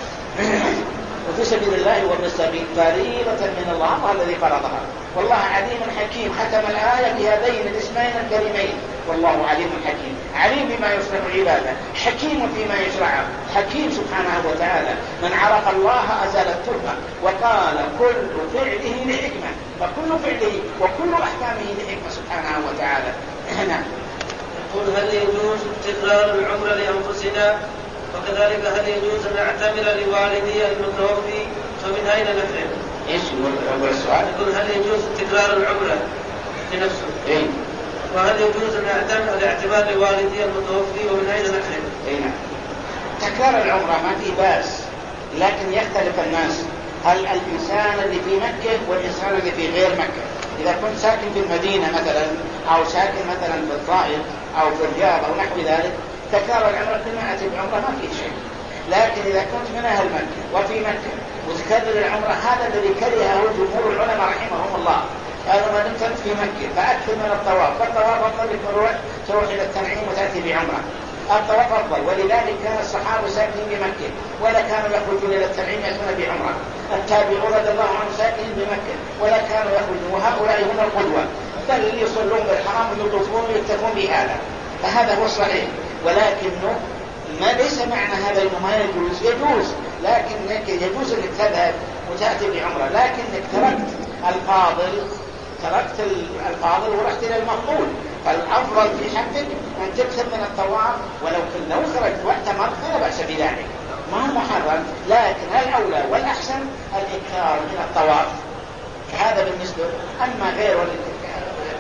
وفي سبيل الله هو ابن السبيل فريضة من الله، الله الذي فرضها. والله عليم حكيم، ختم الآية بهذين الاسمين الكريمين، والله عليم حكيم، عليم بما يصلح عباده، حكيم فيما يشرعه، حكيم سبحانه وتعالى. من عرف الله أزال التربة، وقال كل فعله لحكمة، فكل فعله وكل أحكامه لحكمة سبحانه وتعالى. هنا قل هل يجوز تكرار العمر لأنفسنا؟ وكذلك هل يجوز أن نعتمر لوالدي المتوفي؟ فمن أين نفهم؟ ايش هو السؤال؟ يقول هل يجوز تكرار العمرة لنفسه؟ ايه. وهل يجوز أن نعتمر الاعتمار لوالدي المتوفي ومن أين نفهم؟ ايه نعم. تكرار العمرة ما في بأس، لكن يختلف الناس، هل الإنسان اللي في مكة والإنسان اللي في غير مكة. إذا كنت ساكن في المدينة مثلا أو ساكن مثلا في الطائف أو في الرياض أو نحو ذلك تكرار العمرة كل ما أتي بعمرة ما فيه شيء. لكن إذا كنت من أهل مكة وفي مكة وتكرر العمرة، هذا الذي كرهه جمهور العلماء رحمهم الله، قالوا ما دمت في مكة فأكثر من الطواف، فالطواف أفضل تروح تروح إلى التنعيم وتأتي بعمرة، الطواف أفضل. ولذلك كان الصحابة ساكنين بمكة ولا كانوا يخرجون إلى التنعيم يأتون بعمرة، التابعون رضي الله عنهم ساكنين بمكة ولا كانوا يخرجون، وهؤلاء هم القدوة، بل يصلون بالحرام ويطوفون ويكتفون بهذا، فهذا هو الصحيح. ولكنه ما ليس معنى هذا انه ما يجوز، يجوز، لكن يجوز انك تذهب وتأتي بعمرة، لكنك تركت الفاضل تركت الفاضل ورحت الى المفضول، فالافضل في حقك ان تكثر من الطواف، ولو لو خرجت واعتمرت فلا بأس بذلك، ما هو محرم، لكن الاولى والاحسن الاكثار من الطواف. هذا بالنسبة. اما غير في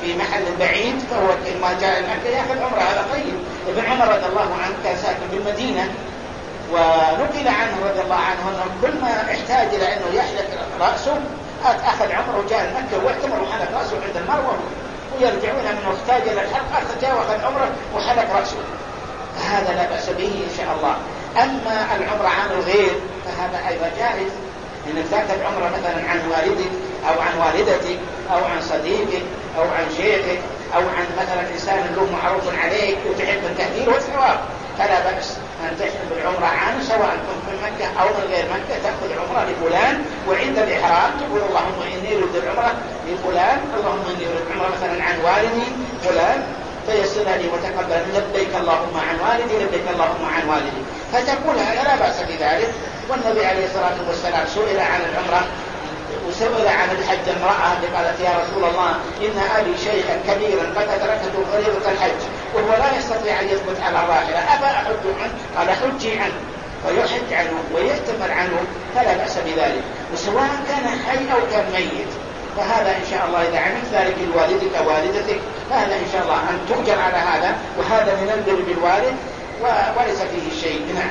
في محل بعيد فهو ما جاء مكة يأخذ عمره. هذا طيب. ابن عمر رضي الله عنه كان ساكن بالمدينة، ونقل عنه رضي الله عنه أنه كل ما احتاج إلى أنه يحلق رأسه أخذ عمره وجاء مكة واعتمر وحلق رأسه عند المروة، ويرجعون من احتاج إلى الحلق أخذ جاء وأخذ عمره وحلق رأسه، فهذا لا بأس به إن شاء الله. أما العمرة عن الغير فهذا أيضا جائز، إنك تأخذ عمرة مثلا عن والدك أو عن والدتك أو عن صديقك أو عن شيخك أو عن مثلا إنسان له معروف عليك وتحب التهدير والثواب، فلا بأس أن تحرم بالعمرة عنه، سواء كنت من مكة أو من غير مكة. تأخذ عمرة لفلان وعند الإحرام تقول اللهم إني أريد العمرة لفلان، اللهم إني أريد العمرة مثلا عن والدي فلان فيسرها لي وتقبل، لبيك اللهم عن والدي لبيك اللهم عن والدي، فتقول هذا لا بأس بذلك. والنبي عليه الصلاة والسلام سئل عن العمرة وسئل عن الحج امرأة قالت يا رسول الله إن أبي شيخا كبيرا قد أدركته فريضة الحج وهو لا يستطيع أن يثبت على الراحلة أفا أحج عنه؟ قال حجي عنه، ويحج عنه ويأتمر عنه، فلا بأس بذلك، وسواء كان حي أو كان ميت. فهذا إن شاء الله إذا عملت ذلك لوالدك أو والدتك فهذا إن شاء الله أن تؤجر على هذا، وهذا من البر بالوالد وليس فيه شيء. نعم.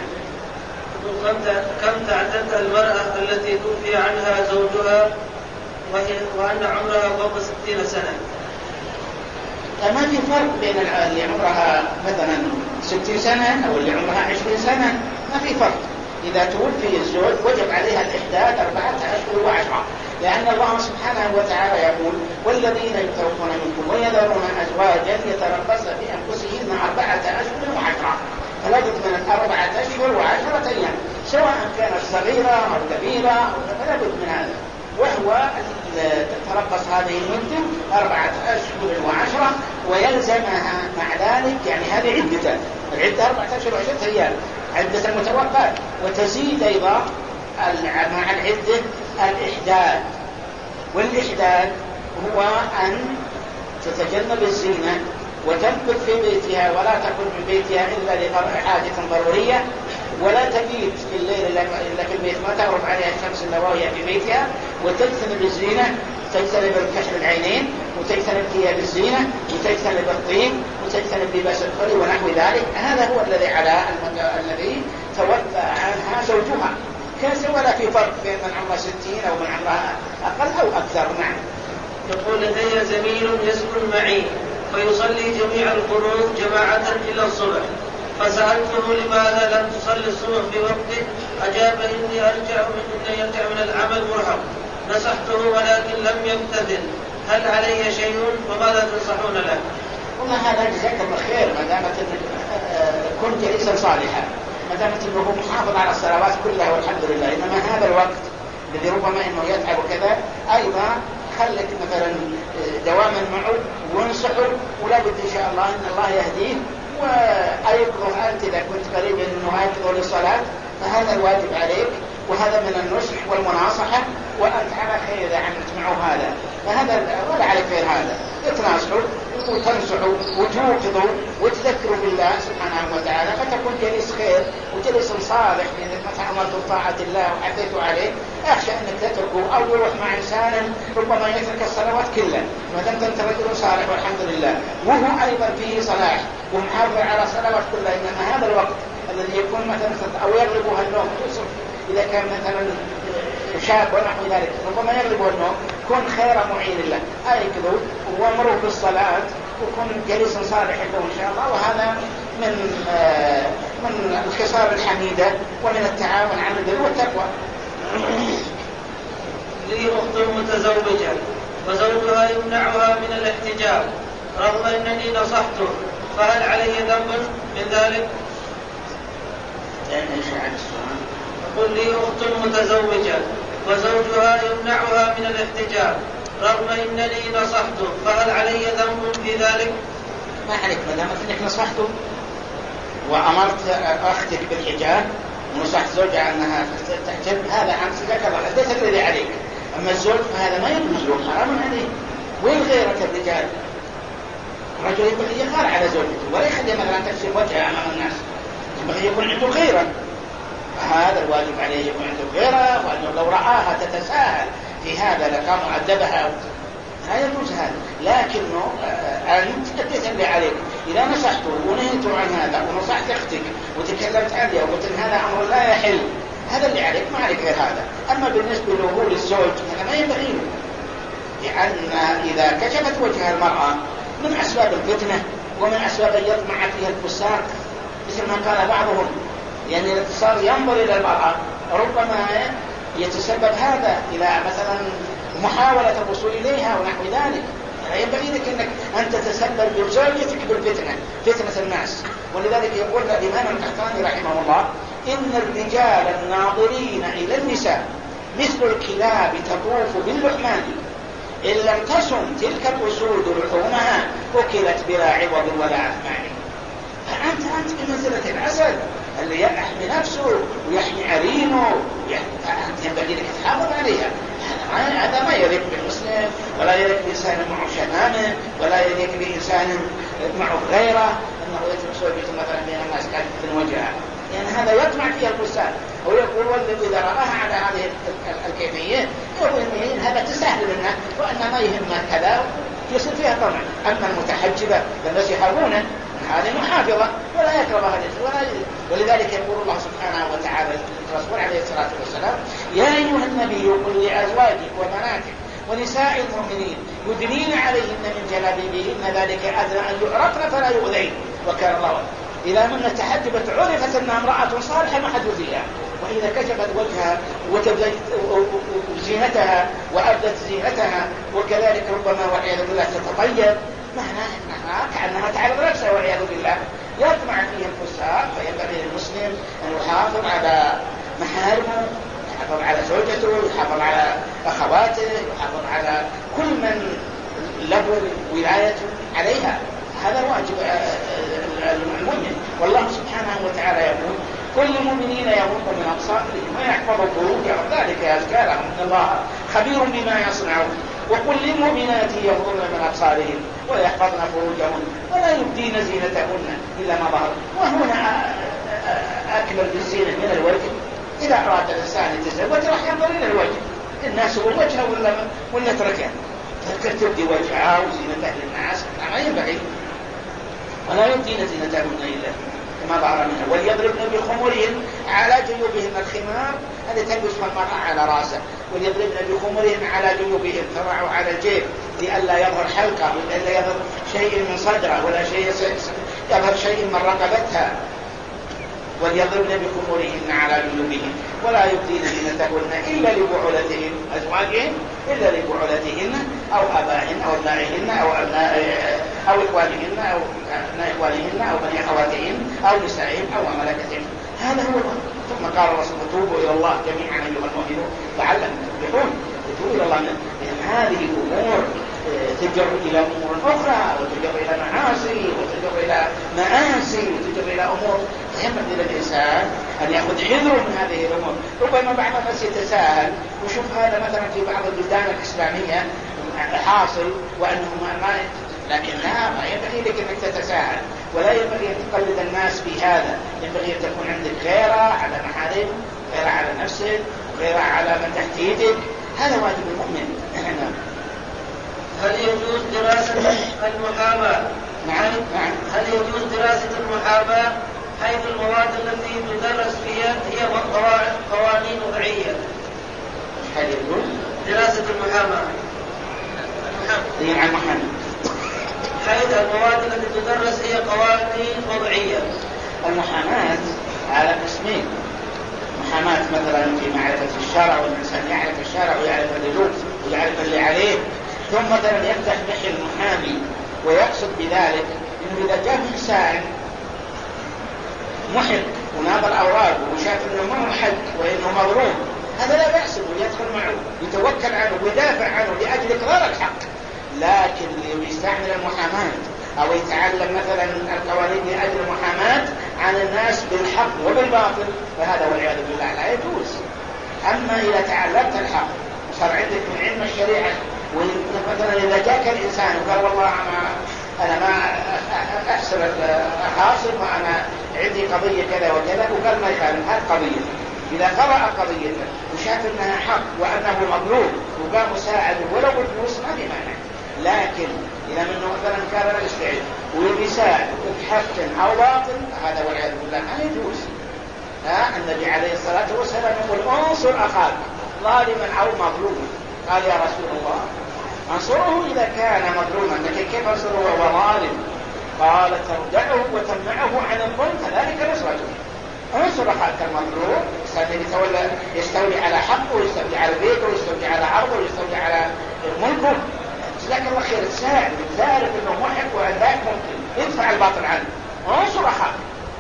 كم تعتد المرأة التي توفي عنها زوجها وأن عمرها فوق ستين سنة؟ ما في فرق بين اللي عمرها مثلا ستين سنة أو اللي عمرها عشرين سنة، ما في فرق. إذا توفي الزوج وجب عليها الإحداث أربعة أشهر وعشرة، لأن الله سبحانه وتعالى يقول والذين يتوفون منكم ويذرون أزواجا يتربصن بأنفسهن أربعة أشهر وعشرة، فلا بد من أربعة أشهر وعشرة أيام سواء كانت صغيرة أو كبيرة، فلا بد من هذا، وهو تتربص هذه المدة أربعة أشهر وعشرة، ويلزمها مع ذلك يعني هذه عدة العدة أربعة أشهر وعشرة أيام عدة المتوفاة، وتزيد أيضا مع العدة الإحداد. والإحداد هو أن تتجنب الزينة وتمكث في بيتها ولا تخرج من بيتها إلا لحاجة ضرورية، ولا تبيت في الليل إلا في البيت ما تغرب عليها الشمس إلا وهي في بيتها، وتجتنب الزينة، تجتنب الكحل العينين، وتجتنب ثياب الزينة، وتجتنب الطين، وتجتنب لباس الحلي ونحو ذلك. هذا هو الذي على الذي توفى عنها زوجها، كان ولا في فرق بين من عمره ستين أو من عمرها أقل أو أكثر. نعم. يقول لدي زميل يسكن معي فيصلي جميع القنوت جماعة إلى الصبح، فسألته لماذا لم تصلي الصبح في وقته؟ أجاب إني أرجع من إني يرجع من العمل مرهق. نصحته ولكن لم يمتثل، هل علي شيء وماذا تنصحون له؟ والله هذا جزاك الله خير، ما دامت كنت جليسا صالحا، ما دامت انه محافظ على الصلوات كلها والحمد لله. انما هذا الوقت الذي ربما انه يتعب وكذا ايضا خلك مثلا دواما معه وانصحه، ولا بد ان شاء الله ان الله يهديه وأيقظه. أنت إذا كنت قريب أنه أيقظه للصلاة فهذا الواجب عليك، وهذا من النصح والمناصحة، وأنت على خير إذا عملت معه هذا، فهذا ولا عليك غير هذا، تناصحه وتنصحه وتوقظه وتذكره بالله سبحانه وتعالى، فتكون جليس خير وجليس صالح. لأنك مثلا أمرت بطاعة الله وحثيت عليه، أخشى أنك تتركه أو يروح مع إنسان ربما يترك الصلوات كلها، ما دمت أنت رجل صالح والحمد لله، وهو أيضا فيه صلاح ومحافظ على الصلوات كلها. إنما هذا الوقت الذي يكون مثلا أو يغلبها النوم، إذا كان مثلا شاب ونحو ذلك ربما يغلبه النوم، كن خير معين له، أيقظه وامره بالصلاة وكن جليسا صالحا له إن شاء الله. وهذا من آه من الخصال الحميدة ومن التعاون على البر والتقوى. لي أخت متزوجة وزوجها يمنعها من الاحتجاب رغم أنني نصحته، فهل علي ذنب من ذلك؟ يقول لي أخت متزوجة وزوجها يمنعها من الاحتجاب رغم أنني نصحته، فهل علي ذنب في ذلك؟ ما عليك، ما دامت انك نصحته وأمرت أختك بالحجاب ونصحت زوجها أنها تحجب، هذا عن ذكر الله ليس الذي عليك. أما الزوج فهذا ما يجوز له، حرام عليه. وين غيرك الرجال؟ الرجل ينبغي يغار على زوجته ولا يخلي مثلا تكشف وجهها أمام الناس، ينبغي يكون عنده غيرة، هذا الواجب عليه يكون عنده غيرة، وأنه لو رآها تتساهل في هذا لقام عذبها لا يجوز هذا. لكنه أنت أديت اللي عليك، إذا نصحته ونهيت عن هذا ونصحت أختك وتكلمت عليها وقلت إن هذا أمر لا يحل، هذا اللي عليك، ما عليك غير هذا. أما بالنسبة له للزوج هذا ما ينبغي له، لأن إذا كشفت وجه المرأة من أسباب الفتنة ومن أسباب يطمع فيها الفساق مثل ما قال بعضهم، يعني صار ينظر إلى المرأة ربما يتسبب هذا إلى مثلا محاولة الوصول إليها ونحو ذلك. ينبغي لك أنك أن تتسبب بزوجتك بالفتنة، فتنة الناس. ولذلك يقول الإمام القحطاني رحمه الله: إن الرجال الناظرين إلى النساء مثل الكلاب تطوف باللحمان، إن لم تصم تلك الأسود لحومها أكلت بلا عوض ولا أثمان. فأنت أنت بمنزلة الأسد اللي يحمي نفسه ويحمي عرينه، أنت ينبغي لك تحافظ عليها. هذا ما يليق بالمسلم، ولا يليق بإنسان معه شمامه، ولا يليق بإنسان معه غيره أنه يترك زوجته مثلا بين الناس كافة وجهها، يعني هذا يطمع فيها الفساد. ويقول والذي إذا رآها على هذه الكيفية يقول إن هذا تسهل منها وأن ما يهمها كذا يصير فيها طمع. أما المتحجبة الناس يحبونه هذه محافظة ولا يكرهها ولا ي... ولذلك يقول الله سبحانه وتعالى الرسول عليه الصلاة والسلام: يا أيها النبي قل لأزواجك وبناتك ونساء المؤمنين يدنين عليهن من جلابيبهن ذلك أدنى أن يعرفن فلا يؤذين وكان الله. إذا من تحجبت عرفت أنها امرأة صالحة ما حد يؤذيها، وإذا كشفت وجهها وزينتها وأبدت زينتها وكذلك ربما والعياذ بالله تتطيب، معناه أنها كأنها تعرض نفسها والعياذ بالله يطمع فيه الفساق. فينبغي للمسلم أن يحافظ على محارمه، يحافظ على زوجته، يحافظ على أخواته، يحافظ على كل من له ولاية عليها. هذا واجب المؤمن. والله سبحانه وتعالى يقول: كل المؤمنين يغضوا من أبصارهم ويحفظوا فروجهم ذلك أزكى لهم إن الله خبير بما يصنعون. وقل للمؤمنات يغضن من أبصارهن ويحفظن فروجهن ولا يبدين زينتهن إلا ما ظهر. وهنا أكمل بالزينة من الوجه. إذا أراد الإنسان يتزوج راح ينظر إلى الوجه، الناس هو وجهه ولا ولا تركه، تبدي وجهها وزينته للناس ما ينبغي. ولا يبدين زينتهن إلا ما ظهر منها. وليضربن بخمرهن على جيوبهن. الخمار هذا تلبسها المرأة على رأسه. وليضربن بخمرهن على جيوبهن، تضعه على الجيب لئلا يظهر حلقه ولئلا يظهر شيء من صدره ولا شيء يظهر شيء من رقبتها. وليضربن بخمرهن على جيوبهن ولا يبدين زينتهن إلا لبعولتهن أزواجهن إلا لبعولتهن أو آبائهن أو أبنائهن أو أبناء أو إخوانهن أو أبناء إخوانهن أو بني أخواتهن أو نسائهن أو ملكتهن. هذا هو. ثم قال الرسول: توبوا إلى الله جميعا أيها المؤمنون لعلكم تفلحون. توبوا إلى الله، لأن هذه الأمور تجر إلى أمور أخرى وتجر إلى معاصي وتجر إلى مآسي وتجر إلى أمور. ينبغي للإنسان أن يأخذ حذره من هذه الأمور. ربما بعض الناس يتساهل وشوف هذا مثلا في بعض البلدان الإسلامية حاصل وأنهم ما، لكن لا، ما ينبغي لك أنك تتساهل ولا ينبغي أن تقلد الناس في هذا. ينبغي أن تكون عندك غيرة على محارم، غيرة على نفسك، غيرة على من تحت يدك. هذا واجب المؤمن. هل يجوز دراسة المحاماة؟ نعم. هل يجوز دراسة المحاماة حيث المواد التي تدرس فيها هي قوانين وضعية؟ هل يجوز دراسة المحاماة هي عن محاماة حيث المواد التي تدرس هي قوانين وضعية؟ المحاماة على قسمين: محاماة مثلا في معرفة الشرع، والإنسان يعرف الشرع ويعرف الحدود ويعرف اللي عليه، ثم مثلا يفتح بحث المحامي ويقصد بذلك إنه إذا جاء إنسان محق وناظر أوراقه وشاف إنه ما هو حق وإنه مظلوم، هذا لا بأس ويدخل معه يتوكل عنه ويدافع عنه لأجل إقرار الحق. لكن اللي يستعمل المحاماة أو يتعلم مثلا القوانين لأجل المحاماة عن الناس بالحق وبالباطل فهذا والعياذ بالله لا يجوز. أما إذا تعلمت الحق وصار عندك من علم الشريعة، ومثلا إذا جاك الإنسان وقال والله أنا أنا ما أحسن الحاصل وأنا عندي قضية كذا وكذا، وقال ما يخالف هذه قضية، إذا قرأ قضيته وشاف أنها حق وأنه مظلوم وقام مساعد ولو بالفلوس ما في مانع، لكن إذا منه مثلا كان لا يستعد ويبي ساعد بحق أو باطل هذا والعياذ بالله ما يجوز. النبي عليه الصلاة والسلام يقول انصر أخاك ظالما أو مظلوما. قال يا رسول الله انصره إذا كان مظلوما لكن كيف انصره وهو ظالم؟ قال تردعه وتمنعه عن الظلم كذلك نصرته. انصر أخاك المظلوم يتولى يستولي على حقه ويستولي على بيته ويستولي على عرضه ويستولي على ملكه. جزاك الله خير تساعد وتعرف انه محق وذاك ممكن يدفع الباطل عنه. انصر أخاك.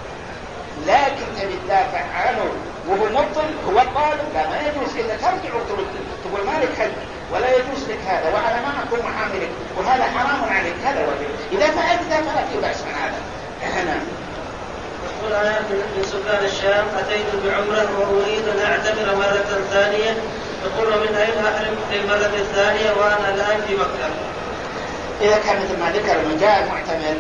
لكن تبي تدافع عنه وهو مبطل هو الظالم لا ما يجوز إلا ترجع وترد تقول ما لك حل ولا يجوز لك هذا وأنا ما أكون محاملك وهذا حرام عليك هذا وجه. إذا فعلت ذا فلا في بأس من هذا. هنا يقول أنا من سكان الشام أتيت بعمرة وأريد أن أعتمر مرة ثانية يقول من أين أحرم في المرة الثانية وأنا الآن في مكة. إذا كان مثل ما ذكر من جاء معتمر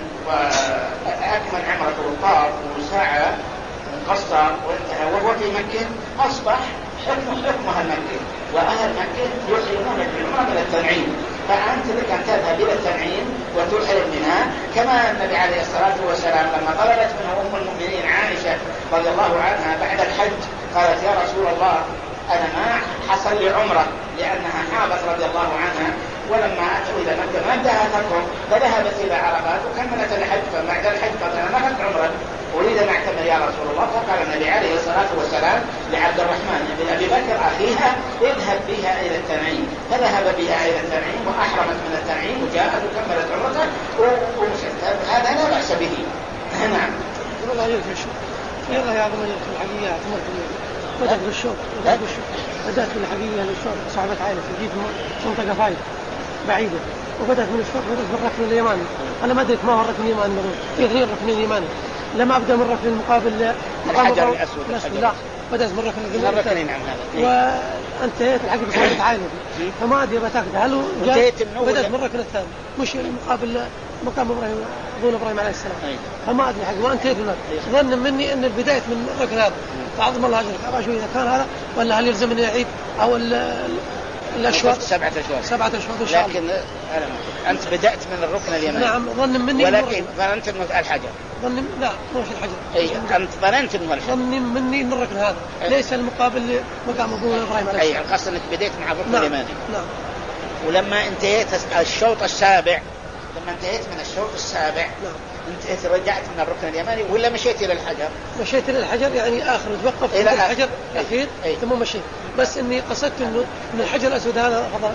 وأكمل عمرة وطاف وسعى قصر وانتهى وهو في مكة أصبح حكم حكمها المكة وأهل مكة يحرمون بالعمرة من التنعيم. فأنت لك أن تذهب إلى التنعيم وتحرم منها كما النبي عليه الصلاة والسلام لما طلبت منه أم المؤمنين عائشة رضي الله عنها بعد الحج قالت يا رسول الله أنا ما حصل لي عمرة لأنها حاضت رضي الله عنها ولما أتوا إلى مكة ما انتهتهم فذهبت إلى عرفات وكملت الحج. فبعد الحج قالت أنا ما أخذت عمرة أريد أن أعتمر يا رسول الله. فقال النبي عليه الصلاة والسلام لعبد الرحمن بن أبي بكر أخيها اذهب بها إلى التنعيم. فذهب بها إلى التنعيم وأحرمت من التنعيم وجاءت وكملت عمرته ومشت. هذا لا بأس به. نعم. والله عليك يا شيخ يلا يا عظم الحقيقة اعتمرت بدأت بالشوط بدأت بالشوط بدأت بالحقيقة للشوط صعبت عائلة جيت منطقة فايدة بعيدة وبدأت من الشوط بدأت بالركن اليماني. أنا ما أدرك ما هو الركن اليماني مرور في اثنين ركن اليماني لما أبدأ من الركن المقابل الحجر الأسود. لا بدأت من الركن الركن نعم هذا وانتهيت الحقيقة صعبت عائلة فما أدري بتاخذ هل بدأت من الركن الثاني مش المقابل مقام إبراهيم أبونا إبراهيم عليه السلام. فما أدري حق وانتهيت هناك ظن مني أن البداية من الركن هذا فعظم الله أجرك أبغى أشوف إذا كان هذا ولا هل يلزمني أعيد أو الأشواط سبعة أشواط سبعة أشواط إن شاء الله. لكن أنت بدأت من الركن اليماني. نعم ظن مني ولكن ظننت أنه الحجر. ظن لا مش الحجر. أي أنت ظننت أنه الحجر. ظن مني أن الركن هذا أي. ليس المقابل مقام أبونا إبراهيم عليه السلام. أي القصد أنك بديت مع الركن نعم. اليماني. نعم. ولما انتهيت الشوط السابع لما انتهيت من الشوط السابع نعم. انت رجعت من الركن اليماني ولا مشيت إلى الحجر؟ مشيت إلى الحجر يعني آخر توقف إلى الحجر الأخير ثم مشيت بس إني قصدت إنه من الحجر الأسود هذا فضل.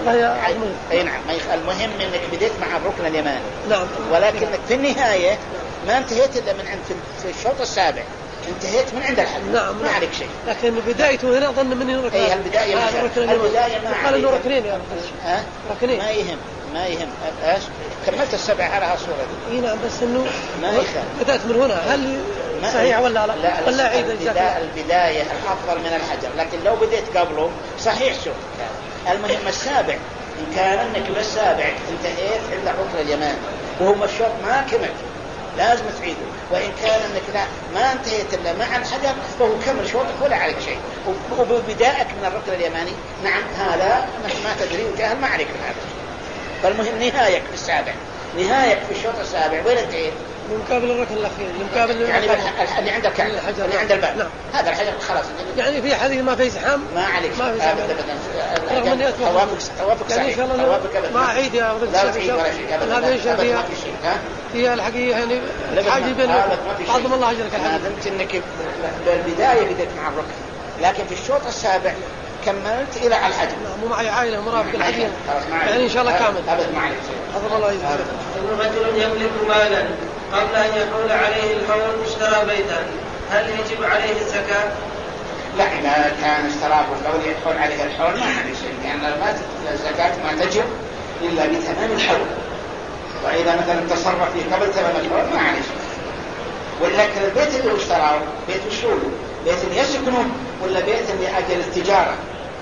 أي نعم. المهم إنك بديت مع الركن اليماني. نعم. ولكنك في النهاية ما انتهيت إلا من عند في الشوط السابع انتهيت من عند الحجر. نعم. ما عليك شيء. لكن بدايته هنا ظن مني ركن. أي البداية ما البداية ما قال إنه ركنين يا ها ركنين ما يهم ما يهم ايش كملت السبع على هالصورة دي. اي نعم بس انه ما يخالف بدأت من هنا هل صحيح ولا لا؟ لا ولا عيد البداية, البداية الأفضل من الحجر لكن لو بديت قبله صحيح شوف المهم السابع إن كان أنك بالسابع انتهيت عند الركن اليماني وهو الشوط ما كمل لازم تعيده. وإن كان أنك لا ما انتهيت إلا مع الحجر فهو كمل شوطك ولا عليك شيء. وبداءك من الركن اليماني نعم هذا ما تدري وجاهل ما عليك من هذا. فالمهم نهايك في السابع نهايك في الشوط السابع وين انتهيت؟ مقابل الركن الأخير مقابل يعني اللي عند الكعبة اللي عند الباب نعم. هذا الحجر خلاص يعني في حديث ما في زحام ما عليك ما في زحام رغم اني اتوقع توافق توافق يعني صحيح توافق ما اعيد يا ابو لا تعيد ولا شيء ابدا هذا ايش فيها ها هي الحقيقه يعني حاجه بين عظم الله اجرك انا فهمت انك بالبدايه بديت مع الركن لكن في الشوط السابع كملت الى الحجر. مو معي عائله مرافق الحجر يعني ان شاء الله كامل ابد ما عليك عظم الله اجرك. رجل يملك مالا قبل ان يحول عليه الحول اشترى بيتا هل يجب عليه الزكاه؟ لا إذا كان اشتراه قبل يدخل عليه الحول ما عليه شيء لأن الزكاة ما تجب إلا بتمام الحول. وإذا مثلا تصرف فيه قبل تمام الحول ما عليه شيء. ولكن البيت اللي اشتراه بيت وشوله بيت يسكنه ولا بيت لأجل التجارة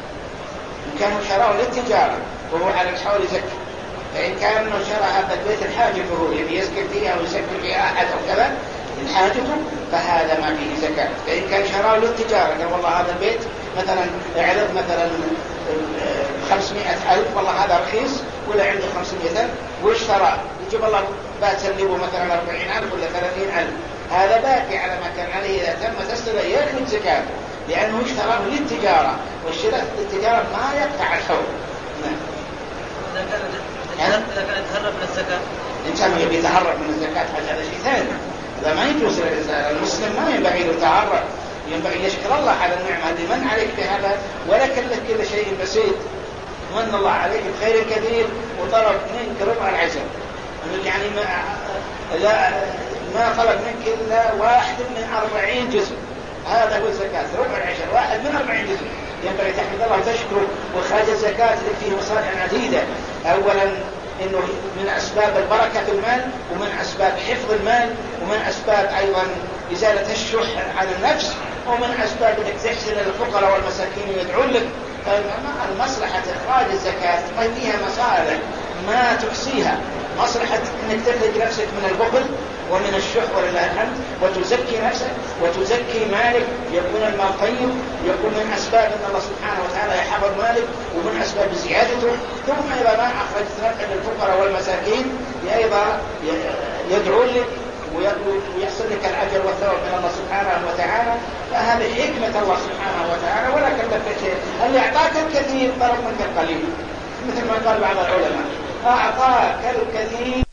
إن كانوا شراه للتجارة وهو على الحول زكي. فإن كان انه شرى هذا البيت الحاجة فهو يبي يسكن فيها أو يسكن فيها أحد أو كذا الحاجة فهذا ما فيه زكاة. فإن كان شراه للتجارة قال والله هذا البيت مثلا اعرض مثلا خمسمائة ألف والله هذا رخيص ولا عنده خمسمائة ألف واشترى، يجيب الله باتسلبه مثلا أربعين ألف ولا ثلاثين ألف، هذا باقي على ما كان عليه إذا تم تسلبه يأخذ زكاة، لأنه اشتراه للتجارة، والشراء للتجارة ما يقطع الحول. نعم. إذا كان إذا كان يتهرب من الزكاة، الإنسان يبي يتهرب من الزكاة هذا شيء ثاني، هذا ما يجوز للإنسان. المسلم ما ينبغي له يتهرب، ينبغي يشكر الله على النعمة اللي من عليك بهذا ولا كلف كل شيء بسيط، من الله عليك بخير كثير وطلب منك ربع العشر، يعني ما لا ما طلب منك إلا واحد من أربعين جزء، هذا هو الزكاة، ربع العشر واحد من أربعين جزء، ينبغي تحمد الله وتشكره. وإخراج الزكاة فيه مصالح عديدة، أولا إنه من أسباب البركة في المال، ومن أسباب حفظ المال، ومن أسباب أيضا إزالة الشح عن النفس، ومن أسباب أنك تحسن للفقراء والمساكين ويدعون لك. المصلحة إخراج الزكاة فيها مصالح ما تحصيها، مصلحة أنك تخرج نفسك من البخل ومن الشح ولله الحمد، وتزكي نفسك وتزكي مالك، يكون المال طيب، يكون من أسباب أن الله سبحانه وتعالى يحفظ مالك، ومن أسباب زيادته. ثم أيضا ما أخرجت نفعا للفقراء والمساكين أيضا يدعو لك ويحصل لك الأجر والثواب من الله سبحانه وتعالى. فهذه حكمة الله سبحانه وتعالى، ولا كلفك شيء. اللي أعطاك الكثير طلب منك القليل، مثل ما قال بعض العلماء أعطاك الكثير